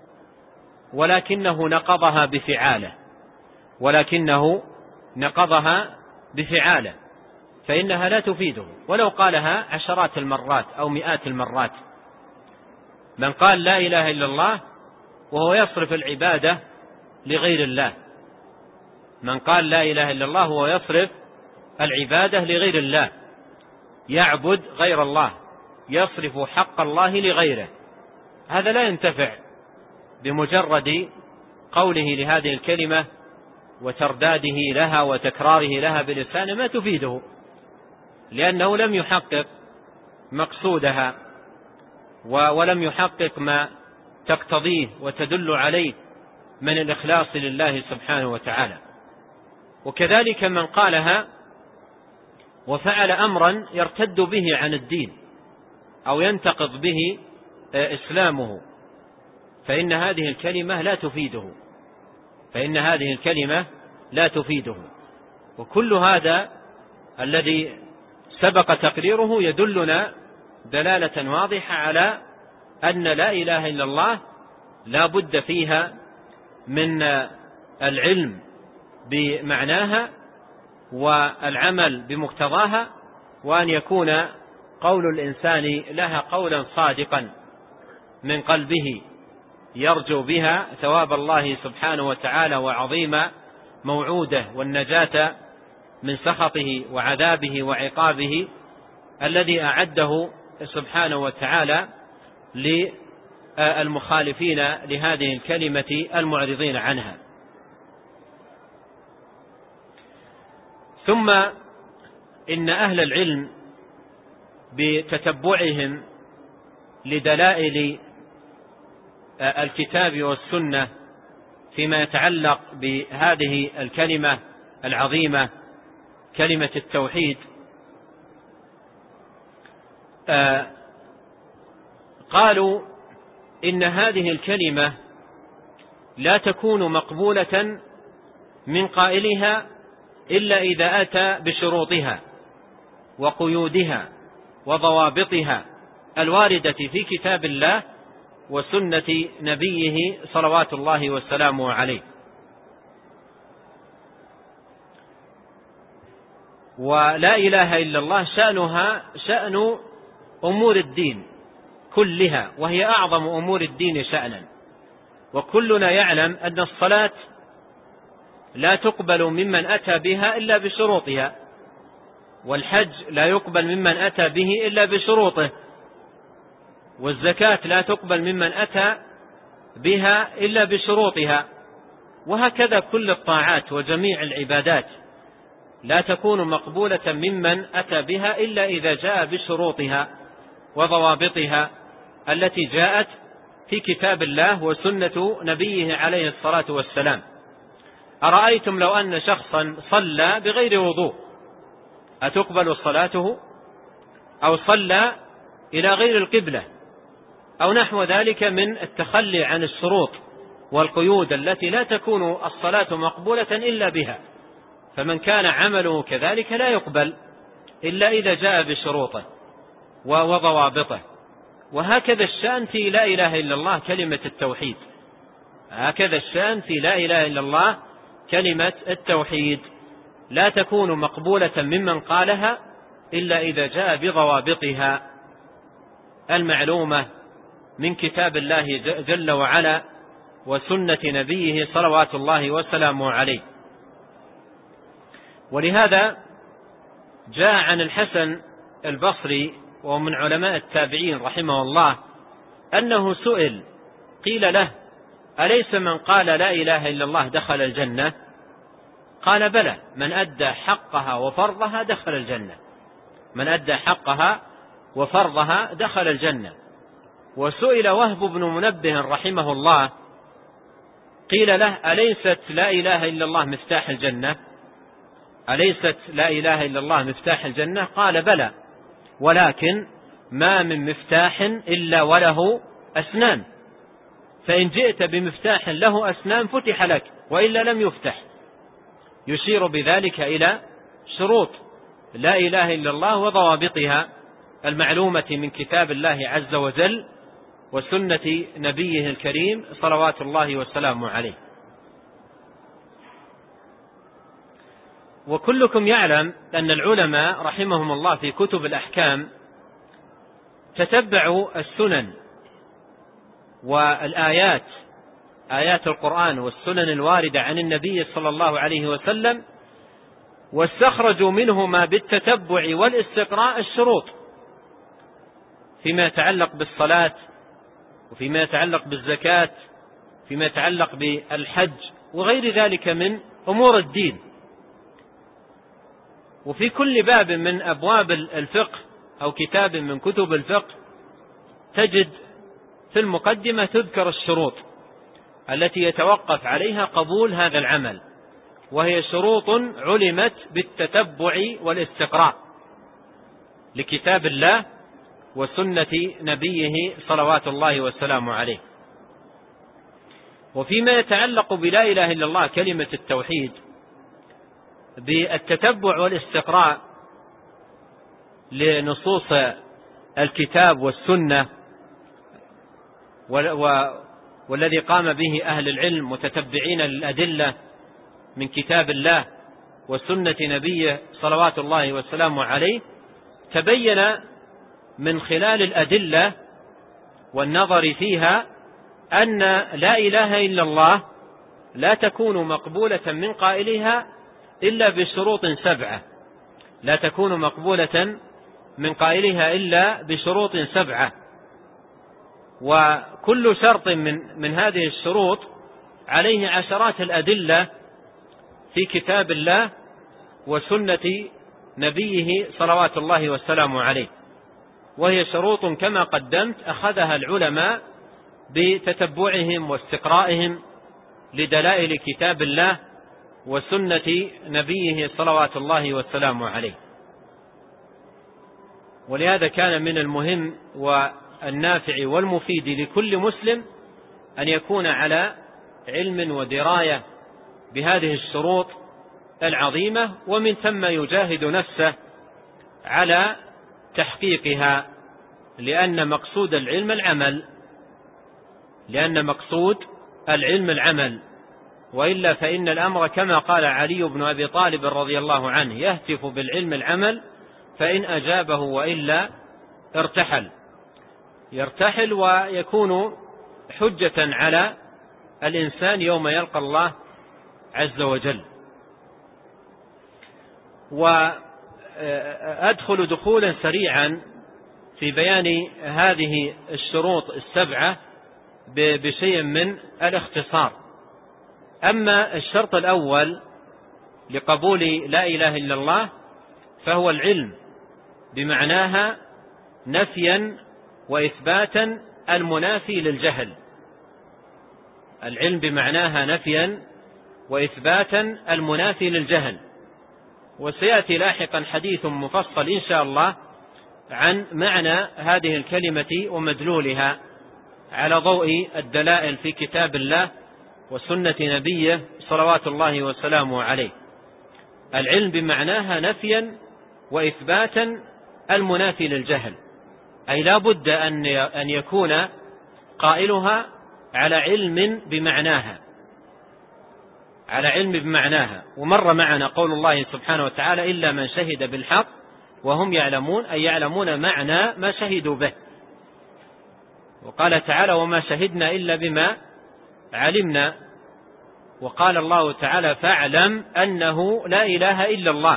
ولكنه نقضها بفعاله ولكنه نقضها بفعاله فإنها لا تفيده ولو قالها عشرات المرات أو مئات المرات. من قال لا إله إلا الله وهو يصرف العبادة لغير الله من قال لا إله إلا الله وهو يصرف العبادة لغير الله، يعبد غير الله، يصرف حق الله لغيره، هذا لا ينتفع بمجرد قوله لهذه الكلمة وترداده لها وتكراره لها بلسانه، ما تفيده، لأنه لم يحقق مقصودها ولم يحقق ما تقتضيه وتدل عليه من الإخلاص لله سبحانه وتعالى. وكذلك من قالها وفعل أمرا يرتد به عن الدين أو ينتقض به إسلامه، فإن هذه الكلمة لا تفيده فإن هذه الكلمة لا تفيده وكل هذا الذي سبق تقريره يدلنا دلالة واضحة على أن لا إله إلا الله لا بد فيها من العلم بمعناها والعمل بمقتضاها، وأن يكون قول الإنسان لها قولا صادقا من قلبه يرجو بها ثواب الله سبحانه وتعالى وعظيم موعوده والنجاة من سخطه وعذابه وعقابه الذي أعده سبحانه وتعالى للمخالفين لهذه الكلمة المعرضين عنها. ثم إن أهل العلم بتتبعهم لدلائل الكتاب والسنة فيما يتعلق بهذه الكلمة العظيمة كلمة التوحيد قالوا إن هذه الكلمة لا تكون مقبولة من قائلها إلا إذا أتى بشروطها وقيودها وضوابطها الواردة في كتاب الله وسنة نبيه صلوات الله وسلامه عليه. ولا إله إلا الله شأنها شأن أمور الدين كلها، وهي أعظم أمور الدين شأنا، وكلنا يعلم أن الصلاة لا تقبل ممن أتى بها إلا بشروطها، والحج لا يقبل ممن أتى به إلا بشروطه، والزكاة لا تقبل ممن أتى بها إلا بشروطها، وهكذا كل الطاعات وجميع العبادات لا تكون مقبولة ممن أتى بها إلا إذا جاء بشروطها وضوابطها التي جاءت في كتاب الله وسنة نبيه عليه الصلاة والسلام. أرأيتم لو أن شخصا صلى بغير وضوء أتقبل صلاته؟ أو صلى إلى غير القبلة أو نحو ذلك من التخلي عن الشروط والقيود التي لا تكون الصلاة مقبولة إلا بها، فمن كان عمله كذلك لا يقبل إلا إذا جاء بشروطه وضوابطه. وهكذا الشأن في لا إله إلا الله كلمة التوحيد، هكذا الشأن في لا إله إلا الله كلمة التوحيد لا تكون مقبولة ممن قالها إلا إذا جاء بضوابطها المعلومة من كتاب الله جل وعلا وسنة نبيه صلوات الله وسلامه عليه. ولهذا جاء عن الحسن البصري ومن علماء التابعين رحمه الله أنه سئل قيل له أليس من قال لا إله إلا الله دخل الجنة؟ قال بلى، من أدى حقها وفرضها دخل الجنة، من أدى حقها وفرضها دخل الجنة. وسئل وهب بن منبه رحمه الله قيل له أليست لا إله إلا الله مفتاح الجنة؟ أليست لا إله إلا الله مفتاح الجنة؟ قال بلى، ولكن ما من مفتاح إلا وله أسنان، فإن جئت بمفتاح له أسنان فتح لك، وإلا لم يفتح، يشير بذلك إلى شروط لا إله إلا الله وضوابطها المعلومة من كتاب الله عز وجل وسنة نبيه الكريم صلوات الله وسلامه عليه. وكلكم يعلم أن العلماء رحمهم الله في كتب الأحكام تتبعوا السنن والآيات، آيات القرآن والسنن الواردة عن النبي صلى الله عليه وسلم واستخرجوا منهما بالتتبع والاستقراء الشروط فيما يتعلق بالصلاة، وفيما يتعلق بالزكاة، فيما يتعلق بالحج وغير ذلك من أمور الدين. وفي كل باب من أبواب الفقه أو كتاب من كتب الفقه تجد في المقدمة تذكر الشروط التي يتوقف عليها قبول هذا العمل، وهي شروط علمت بالتتبع والاستقراء لكتاب الله وسنة نبيه صلوات الله والسلام عليه. وفيما يتعلق بلا إله إلا الله كلمة التوحيد بالتتبع والاستقراء لنصوص الكتاب والسنة والذي قام به أهل العلم متتبعين للأدلة من كتاب الله وسنة نبيه صلوات الله والسلام عليه، تبين من خلال الأدلة والنظر فيها أن لا إله إلا الله لا تكون مقبولة من قائلها إلا بشروط سبعة، لا تكون مقبولة من قائلها إلا بشروط سبعة، وكل شرط من, من هذه الشروط عليه عشرات الأدلة في كتاب الله وسنة نبيه صلوات الله والسلام عليه. وهي شروط كما قدمت أخذها العلماء بتتبعهم واستقرائهم لدلائل كتاب الله وسنة نبيه صلوات الله والسلام عليه. ولهذا كان من المهم والنافع والمفيد لكل مسلم أن يكون على علم ودراية بهذه الشروط العظيمة، ومن ثم يجاهد نفسه على تحقيقها، لأن مقصود العلم العمل لأن مقصود العلم العمل وإلا فإن الأمر كما قال علي بن أبي طالب رضي الله عنه: يهتف بالعلم العمل فإن أجابه وإلا ارتحل. يرتحل ويكون حجة على الإنسان يوم يلقى الله عز وجل. وأدخل دخولا سريعا في بيان هذه الشروط السبعة بشيء من الاختصار. أما الشرط الأول لقبول لا إله إلا الله فهو العلم بمعناها نفيا وإثباتا المنافي للجهل. العلم بمعناها نفيا وإثباتا المنافي للجهل. وسيأتي لاحقا حديث مفصل إن شاء الله عن معنى هذه الكلمة ومدلولها على ضوء الدلائل في كتاب الله وسنة نبيه صلوات الله وسلامه عليه. العلم بمعناها نفيا وإثباتا المنافي للجهل، أي لا بد أن يكون قائلها على علم بمعناها على علم بمعناها. ومر معنا قول الله سبحانه وتعالى: إلا من شهد بالحق وهم يعلمون، أي يعلمون معنى ما شهدوا به. وقال تعالى: وما شهدنا إلا بما علمنا. وقال الله تعالى: فاعلم أنه لا إله إلا الله.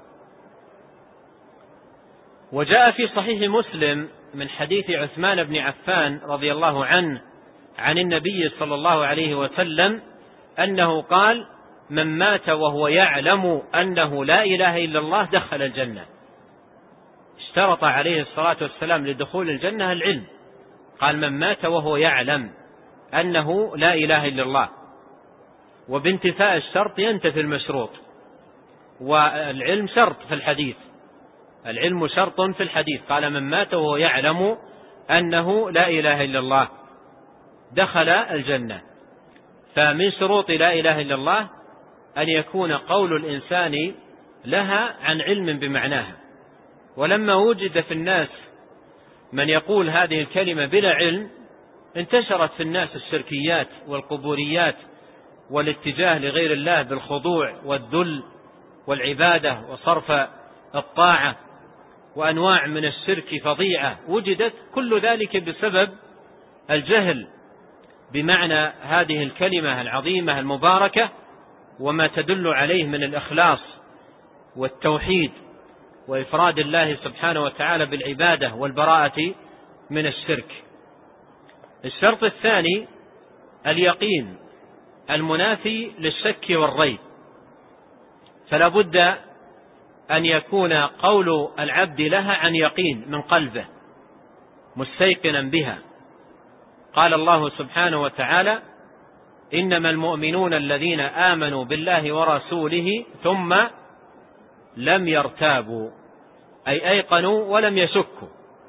وجاء في صحيح مسلم من حديث عثمان بن عفان رضي الله عنه عن النبي صلى الله عليه وسلم أنه قال: من مات وهو يعلم أنه لا إله إلا الله دخل الجنة. اشترط عليه الصلاة والسلام لدخول الجنة العلم، قال: من مات وهو يعلم أنه لا إله إلا الله. وبانتفاء الشرط ينتفي المشروط، والعلم شرط في الحديث، العلم شرط في الحديث. قال: من مات وهو يعلم أنه لا إله إلا الله دخل الجنة. فمن شروط لا إله إلا الله أن يكون قول الإنسان لها عن علم بمعناها. ولما وجد في الناس من يقول هذه الكلمة بلا علم انتشرت في الناس الشركيات والقبوريات والاتجاه لغير الله بالخضوع والذل والعبادة وصرف الطاعة وأنواع من الشرك فظيعة وجدت، كل ذلك بسبب الجهل بمعنى هذه الكلمة العظيمة المباركة وما تدل عليه من الإخلاص والتوحيد وإفراد الله سبحانه وتعالى بالعبادة والبراءة من الشرك. الشرط الثاني اليقين المنافي للشك والريب، فلا بد أن يكون قول العبد لها عن يقين من قلبه مستيقنا بها. قال الله سبحانه وتعالى: إنما المؤمنون الذين آمنوا بالله ورسوله ثم لم يرتابوا، أي أيقنوا ولم يشكوا.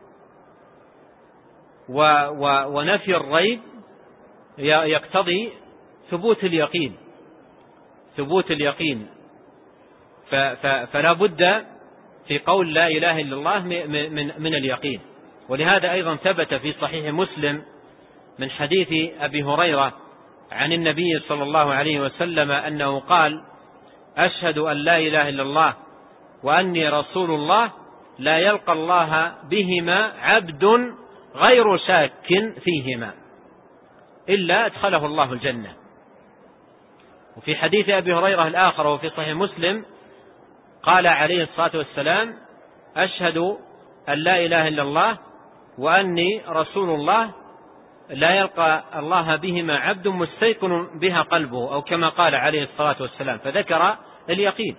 ونفي الريب يقتضي ثبوت اليقين ثبوت اليقين فلا بد في قول لا إله إلا الله من اليقين. ولهذا أيضا ثبت في صحيح مسلم من حديث أبي هريرة عن النبي صلى الله عليه وسلم أنه قال: أشهد أن لا إله إلا الله وأني رسول الله لا يلقى الله بهما عبد غير شاك فيهما إلا أدخله الله الجنة. وفي حديث أبي هريرة الآخر وفي صحيح مسلم قال عليه الصلاة والسلام: أشهد أن لا إله إلا الله وأني رسول الله لا يلقى الله بهما عبد مستيقن بها قلبه، أو كما قال عليه الصلاة والسلام، فذكر اليقين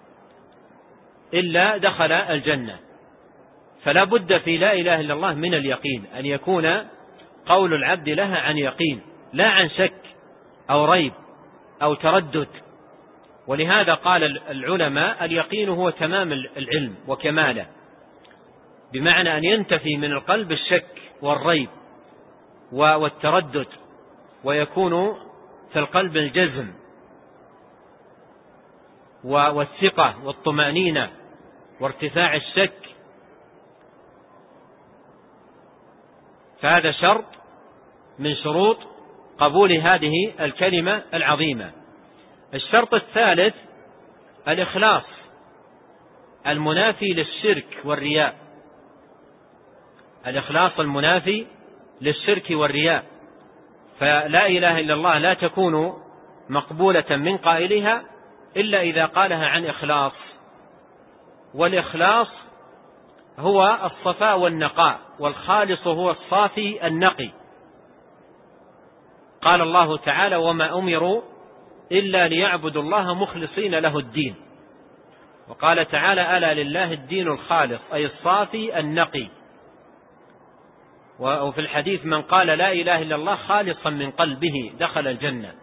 إلا دخل الجنة. فلا بد في لا إله إلا الله من اليقين، أن يكون قول العبد لها عن يقين لا عن شك أو ريب أو تردد. ولهذا قال العلماء: اليقين هو تمام العلم وكماله، بمعنى أن ينتفي من القلب الشك والريب والتردد، ويكون في القلب الجزم والثقة والطمأنينة وارتفاع الشك. فهذا شرط من شروط قبول هذه الكلمة العظيمة. الشرط الثالث الإخلاص المنافي للشرك والرياء. الإخلاص المنافي للشرك والرياء، فلا إله إلا الله لا تكون مقبولة من قائلها إلا إذا قالها عن إخلاص. والإخلاص هو الصفاء والنقاء، والخالص هو الصافي النقي. قال الله تعالى: وما أمروا إلا ليعبدوا الله مخلصين له الدين. وقال تعالى: ألا لله الدين الخالص، أي الصافي النقي. وفي الحديث: من قال لا إله إلا الله خالصا من قلبه دخل الجنة.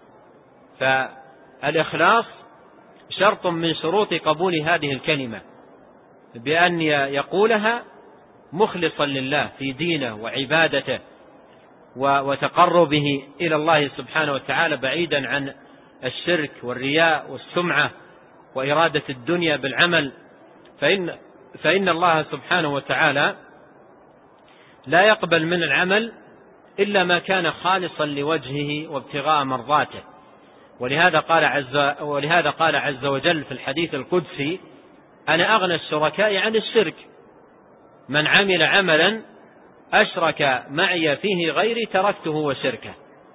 فالإخلاص شرط من شروط قبول هذه الكلمة، بأن يقولها مخلصا لله في دينه وعبادته وتقربه إلى الله سبحانه وتعالى، بعيدا عن الشرك والرياء والسمعة وإرادة الدنيا بالعمل. فإن, فإن الله سبحانه وتعالى لا يقبل من العمل إلا ما كان خالصا لوجهه وابتغاء مرضاته. ولهذا قال عز, ولهذا قال عز وجل في الحديث القدسي: أنا أغنى الشركاء عن الشرك، من عمل عملا أشرك معي فيه غيري تركته وشركه.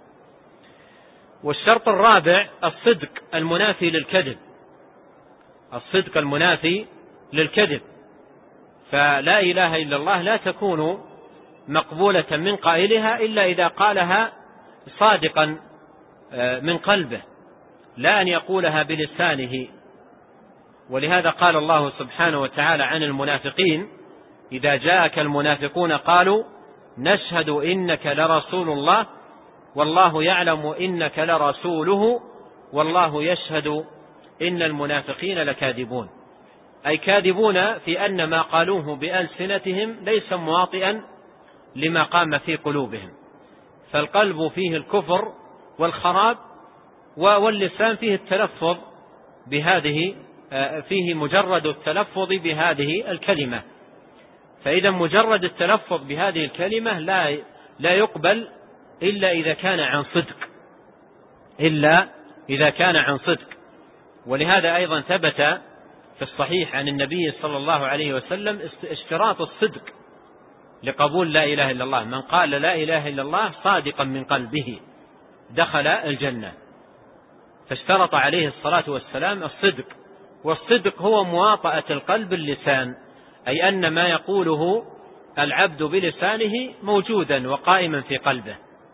والشرط الرابع الصدق المنافي للكذب. الصدق المنافي للكذب، فلا إله إلا الله لا تكون مقبولة من قائلها إلا إذا قالها صادقا من قلبه، لا أن يقولها بلسانه. ولهذا قال الله سبحانه وتعالى عن المنافقين: إذا جاءك المنافقون قالوا نشهد إنك لرسول الله والله يعلم إنك لرسوله والله يشهد إن المنافقين لكاذبون. أي كاذبون في أن ما قالوه بألسنتهم ليس مواطئا لما قام في قلوبهم، فالقلب فيه الكفر والخراب، واللسان فيه التلفظ بهذه فيه مجرد التلفظ بهذه الكلمة. فإذا مجرد التلفظ بهذه الكلمة لا لا يقبل إلا إذا كان عن صدق إلا إذا كان عن صدق. ولهذا أيضا ثبت في الصحيح عن النبي صلى الله عليه وسلم اشتراط الصدق لقبول لا إله إلا الله: من قال لا إله إلا الله صادقا من قلبه دخل الجنة. فاشترط عليه الصلاة والسلام الصدق والصدق هو مواطأة القلب باللسان، أي أن ما يقوله العبد بلسانه موجودا وقائما في قلبه.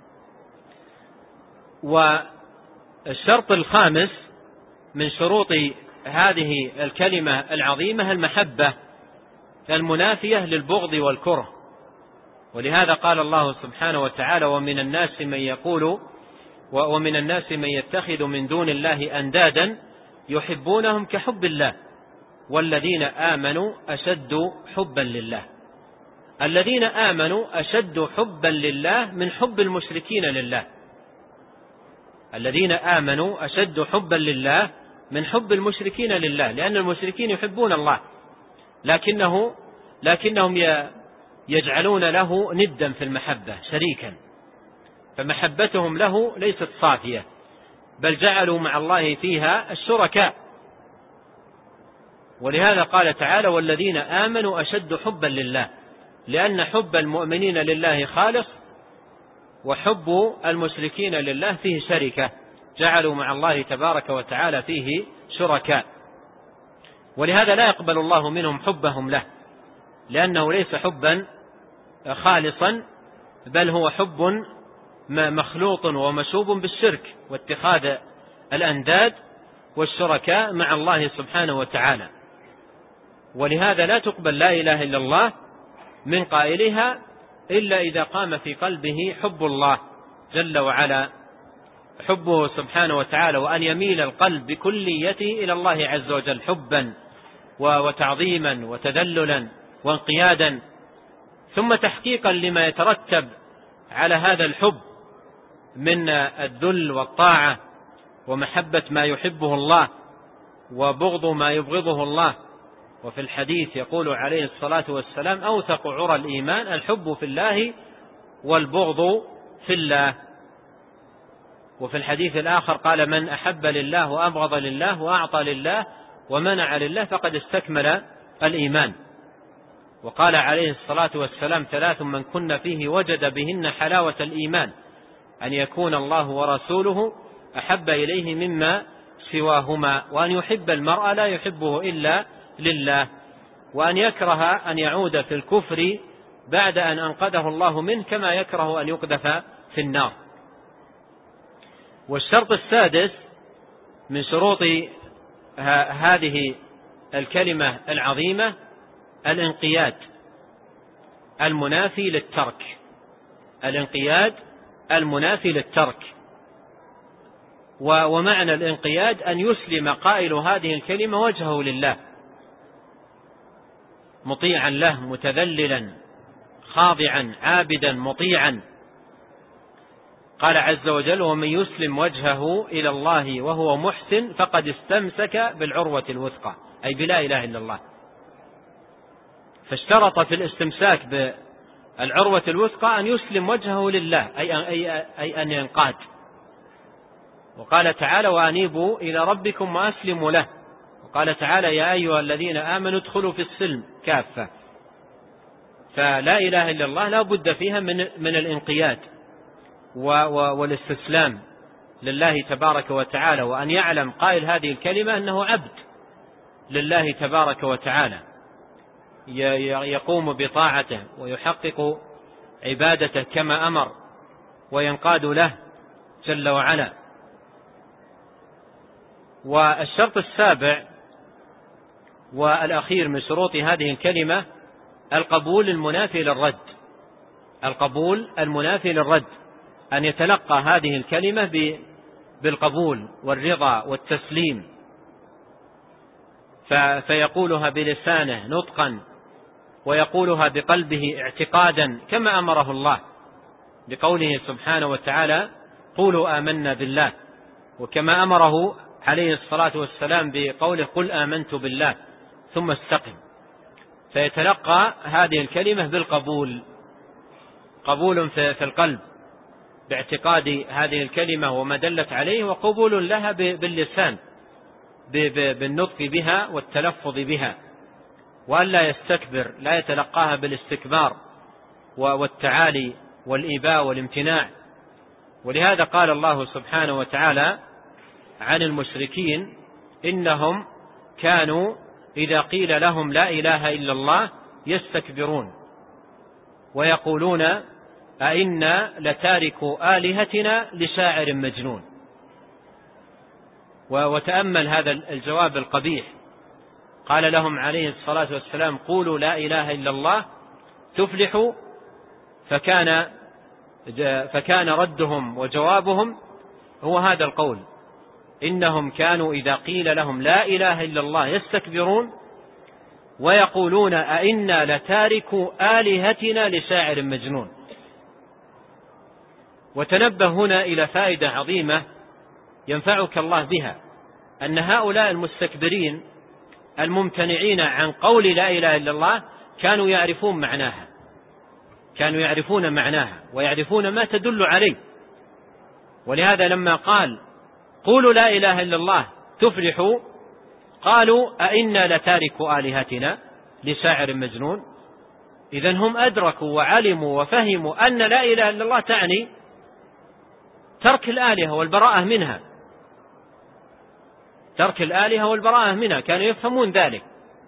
والشرط الخامس من شروط هذه الكلمة العظيمة المحبة المنافية للبغض والكره، ولهذا قال الله سبحانه وتعالى: ومن الناس من يقول ومن الناس من يتخذ من دون الله أندادا يحبونهم كحب الله والذين آمنوا أشد حبا لله. الذين آمنوا أشد حبا لله من حب المشركين لله. الذين آمنوا أشد حبا لله من حب المشركين لله، لأن المشركين يحبون الله لكنه لكنهم يجعلون له ندا في المحبة، شريكا، فمحبتهم له ليست صافية، بل جعلوا مع الله فيها الشركاء. ولهذا قال تعالى: والذين آمنوا أشد حبا لله، لأن حب المؤمنين لله خالص، وحب المشركين لله فيه شركة، جعلوا مع الله تبارك وتعالى فيه شركاء. ولهذا لا يقبل الله منهم حبهم له، لأنه ليس حبا خالصا، بل هو حب مخلوط ومشوب بالشرك واتخاذ الأنداد والشركاء مع الله سبحانه وتعالى. ولهذا لا تقبل لا إله إلا الله من قائلها إلا إذا قام في قلبه حب الله جل وعلا، حبه سبحانه وتعالى، وأن يميل القلب بكليته إلى الله عز وجل حبا وتعظيما وتذللا وانقيادا، ثم تحقيقا لما يترتب على هذا الحب من الذل والطاعة ومحبة ما يحبه الله وبغض ما يبغضه الله. وفي الحديث يقول عليه الصلاة والسلام: أوثق عرى الإيمان الحب في الله والبغض في الله. وفي الحديث الآخر قال: من أحب لله وأبغض لله وأعطى لله ومنع لله فقد استكمل الإيمان. وقال عليه الصلاة والسلام: ثلاث من كن فيه وجد بهن حلاوة الإيمان: أن يكون الله ورسوله أحب إليه مما سواهما، وأن يحب المرء لا يحبه إلا لله، وأن يكره أن يعود في الكفر بعد أن أنقذه الله منه، كما يكره أن يقذف في النار. والشرط السادس من شروط هذه الكلمة العظيمة الانقياد المنافي للترك. الانقياد المنافي للترك. ومعنى الانقياد أن يسلم قائل هذه الكلمة وجهه لله، مطيعا له، متذللا، خاضعا، عابدا، مطيعا. قال عز وجل: ومن يسلم وجهه إلى الله وهو محسن فقد استمسك بالعروة الوثقى، أي بلا إله إلا الله. فاشترط في الاستمساك بالعروة الوثقى أن يسلم وجهه لله، أي, أي, أي أن ينقاد. وقال تعالى: وأنيبوا إلى ربكم وأسلموا له. وقال تعالى: يا أيها الذين آمنوا ادخلوا في السلم كافة. فلا إله إلا الله لا بد فيها من, من الانقياد والاستسلام لله تبارك وتعالى، وأن يعلم قائل هذه الكلمة أنه عبد لله تبارك وتعالى، يقوم بطاعته ويحقق عبادته كما أمر وينقاد له جل وعلا. والشرط السابع والأخير من شروط هذه الكلمة القبول المنافي للرد. القبول المنافي للرد، أن يتلقى هذه الكلمة بالقبول والرضا والتسليم، فيقولها بلسانه نطقا ويقولها بقلبه اعتقادا كما أمره الله بقوله سبحانه وتعالى: قولوا آمنا بالله، وكما أمره عليه الصلاة والسلام بقوله: قل آمنت بالله ثم استقم. فيتلقى هذه الكلمة بالقبول، قبول في القلب باعتقاد هذه الكلمة وما دلت عليه، وقبول لها باللسان بالنطق بها والتلفظ بها، وألا يستكبر، لا يتلقاها بالاستكبار والتعالي والإباء والامتناع. ولهذا قال الله سبحانه وتعالى عن المشركين: إنهم كانوا إذا قيل لهم لا إله إلا الله يستكبرون ويقولون أئنا لتاركوا آلهتنا لشاعر مجنون. وتأمل هذا الجواب القبيح، قال لهم عليه الصلاة والسلام قولوا لا إله إلا الله تفلحوا، فكان فكان ردهم وجوابهم هو هذا القول، إنهم كانوا إذا قيل لهم لا إله إلا الله يستكبرون ويقولون أئنا لتاركوا آلهتنا لشاعر مجنون. وتنبه هنا إلى فائدة عظيمة ينفعك الله بها، أن هؤلاء المستكبرين الممتنعين عن قول لا إله إلا الله كانوا يعرفون معناها، كانوا يعرفون معناها ويعرفون ما تدل عليه. ولهذا لما قال قولوا لا إله إلا الله تفلحوا قالوا أئنا لتاركوا آلهتنا لشاعر مجنون. إذن هم أدركوا وعلموا وفهموا أن لا إله إلا الله تعني ترك الآلهة والبراءة منها، ترك الآلهة والبراءة منها، كانوا يفهمون ذلك،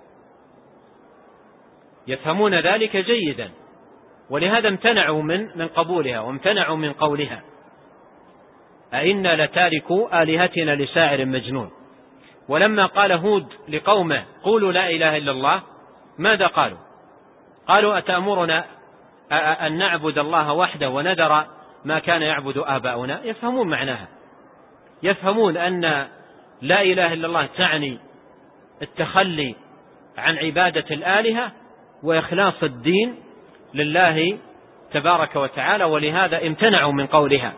يفهمون ذلك جيدا، ولهذا امتنعوا من من قبولها وامتنعوا من قولها أئنا لتاركوا آلهتنا لشاعر مجنون. ولما قال هود لقومه قولوا لا إله إلا الله ماذا قالوا؟ قالوا أتأمرنا أن نعبد الله وحده ونذر ما كان يعبد آباؤنا؟ يفهمون معناها، يفهمون أن لا إله إلا الله تعني التخلي عن عبادة الآلهة وإخلاص الدين لله تبارك وتعالى، ولهذا امتنعوا من قولها.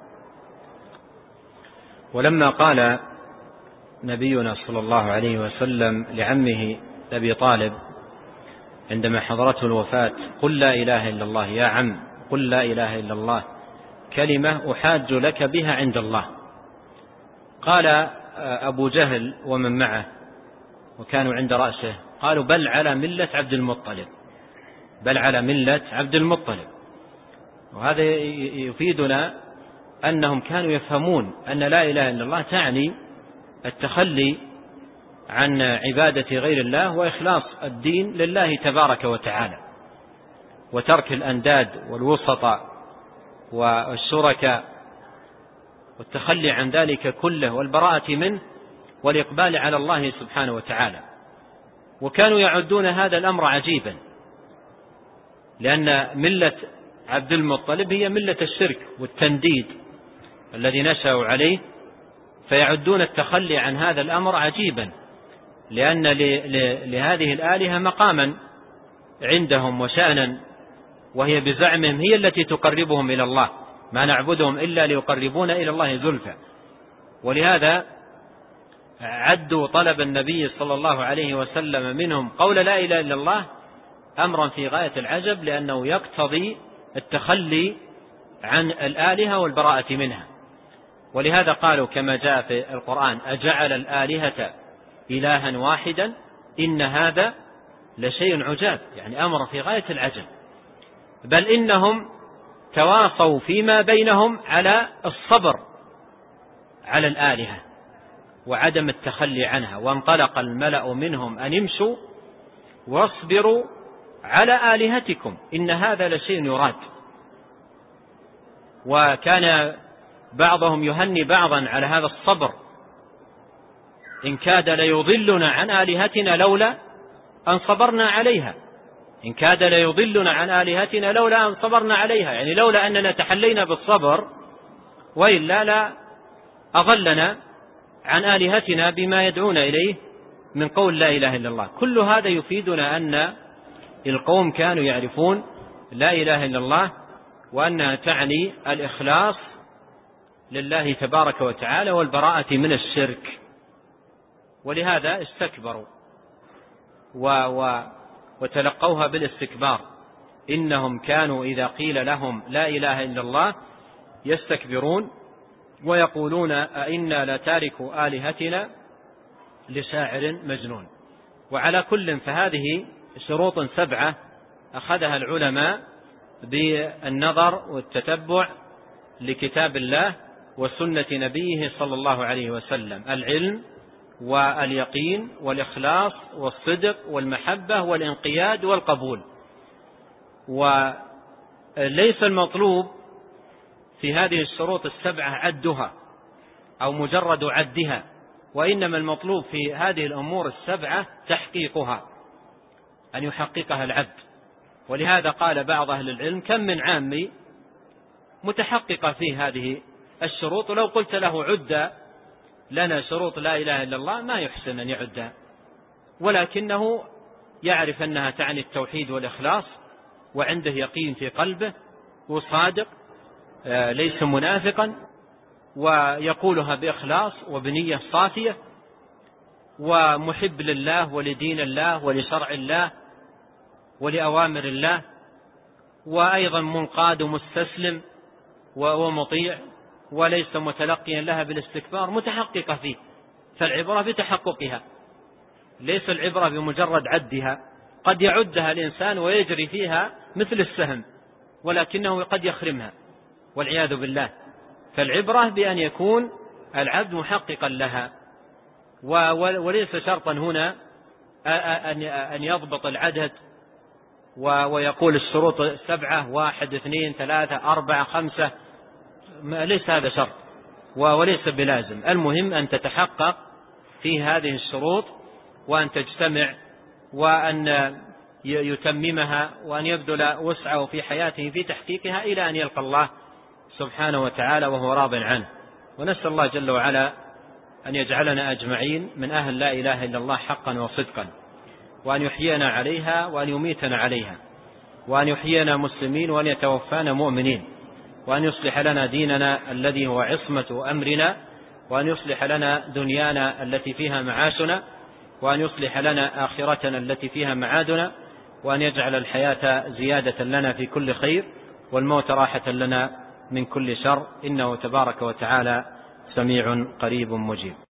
ولما قال نبينا صلى الله عليه وسلم لعمه أبي طالب عندما حضرته الوفاة قل لا إله إلا الله يا عم، قل لا إله إلا الله كلمة أحاج لك بها عند الله، قال أبو جهل ومن معه وكانوا عند رأسه قالوا بل على ملة عبد المطلب، بل على ملة عبد المطلب. وهذا يفيدنا أنهم كانوا يفهمون أن لا إله إلا الله تعني التخلي عن عبادة غير الله وإخلاص الدين لله تبارك وتعالى، وترك الأنداد والوسطاء والشركاء والتخلي عن ذلك كله والبراءة منه والإقبال على الله سبحانه وتعالى. وكانوا يعدون هذا الأمر عجيبا، لأن ملة عبد المطلب هي ملة الشرك والتنديد الذي نشأوا عليه، فيعدون التخلي عن هذا الأمر عجيبا، لأن لهذه الآلهة مقاما عندهم وشأنا، وهي بزعمهم هي التي تقربهم إلى الله، ما نعبدهم إلا ليقربون إلى الله زلفى. ولهذا عدوا طلب النبي صلى الله عليه وسلم منهم قول لا إله إلا الله أمرا في غاية العجب، لأنه يقتضي التخلي عن الآلهة والبراءة منها. ولهذا قالوا كما جاء في القرآن أجعل الآلهة إلها واحدا إن هذا لشيء عجاب، يعني أمر في غاية العجب. بل إنهم تواصوا فيما بينهم على الصبر على الآلهة وعدم التخلي عنها، وانطلق الملأ منهم أن امشوا واصبروا على آلهتكم إن هذا لشيء يراد. وكان بعضهم يهني بعضا على هذا الصبر، إن كاد ليضلنا عن آلهتنا لولا أن صبرنا عليها، إن كاد ليضلنا عن آلهتنا لولا أن صبرنا عليها، يعني لولا أننا تحلينا بالصبر وإلا لا أضلنا عن آلهتنا بما يدعون إليه من قول لا إله إلا الله. كل هذا يفيدنا أن القوم كانوا يعرفون لا إله إلا الله وأنها تعني الإخلاص لله تبارك وتعالى والبراءة من الشرك، ولهذا استكبروا و و وتلقوها بالاستكبار. إنهم كانوا إذا قيل لهم لا إله إلا الله يستكبرون ويقولون أئنا لتاركوا آلهتنا لشاعر مجنون. وعلى كل فهذه شروط سبعة أخذها العلماء بالنظر والتتبع لكتاب الله وسنة نبيه صلى الله عليه وسلم: العلم واليقين والإخلاص والصدق والمحبة والانقياد والقبول. وليس المطلوب في هذه الشروط السبعة عدها أو مجرد عدها، وإنما المطلوب في هذه الأمور السبعة تحقيقها، أن يحققها العبد. ولهذا قال بعض أهل العلم: كم من عامي متحققة في هذه الشروط، ولو قلت له عد لنا شروط لا إله إلا الله ما يحسن أن يعدها، ولكنه يعرف أنها تعني التوحيد والإخلاص، وعنده يقين في قلبه وصادق ليس منافقا، ويقولها بإخلاص وبنية صافية، ومحب لله ولدين الله ولشرع الله ولأوامر الله، وأيضا منقاد ومستسلم ومطيع، وليس متلقيا لها بالاستكبار، متحققة فيه. فالعبرة بتحققها، ليس العبرة بمجرد عدها. قد يعدها الإنسان ويجري فيها مثل السهم، ولكنه قد يخرمها والعياذ بالله. فالعبرة بأن يكون العبد محققا لها، وليس شرطا هنا أن يضبط العدد ويقول الشروط السبعة واحد اثنين ثلاثة أربعة خمسة، ليس هذا شرط وليس بلازم. المهم أن تتحقق في هذه الشروط، وأن تجتمع، وأن يتممها، وأن يبذل وسعه في حياته في تحقيقها إلى أن يلقى الله سبحانه وتعالى وهو راض عنه. ونسأل الله جل وعلا أن يجعلنا أجمعين من أهل لا إله إلا الله حقا وصدقا، وأن يحيينا عليها وأن يميتنا عليها، وأن يحيينا مسلمين وأن يتوفانا مؤمنين، وأن يصلح لنا ديننا الذي هو عصمة أمرنا، وأن يصلح لنا دنيانا التي فيها معاشنا، وأن يصلح لنا آخرتنا التي فيها معادنا، وأن يجعل الحياة زيادة لنا في كل خير، والموت راحة لنا من كل شر، إنه تبارك وتعالى سميع قريب مجيب.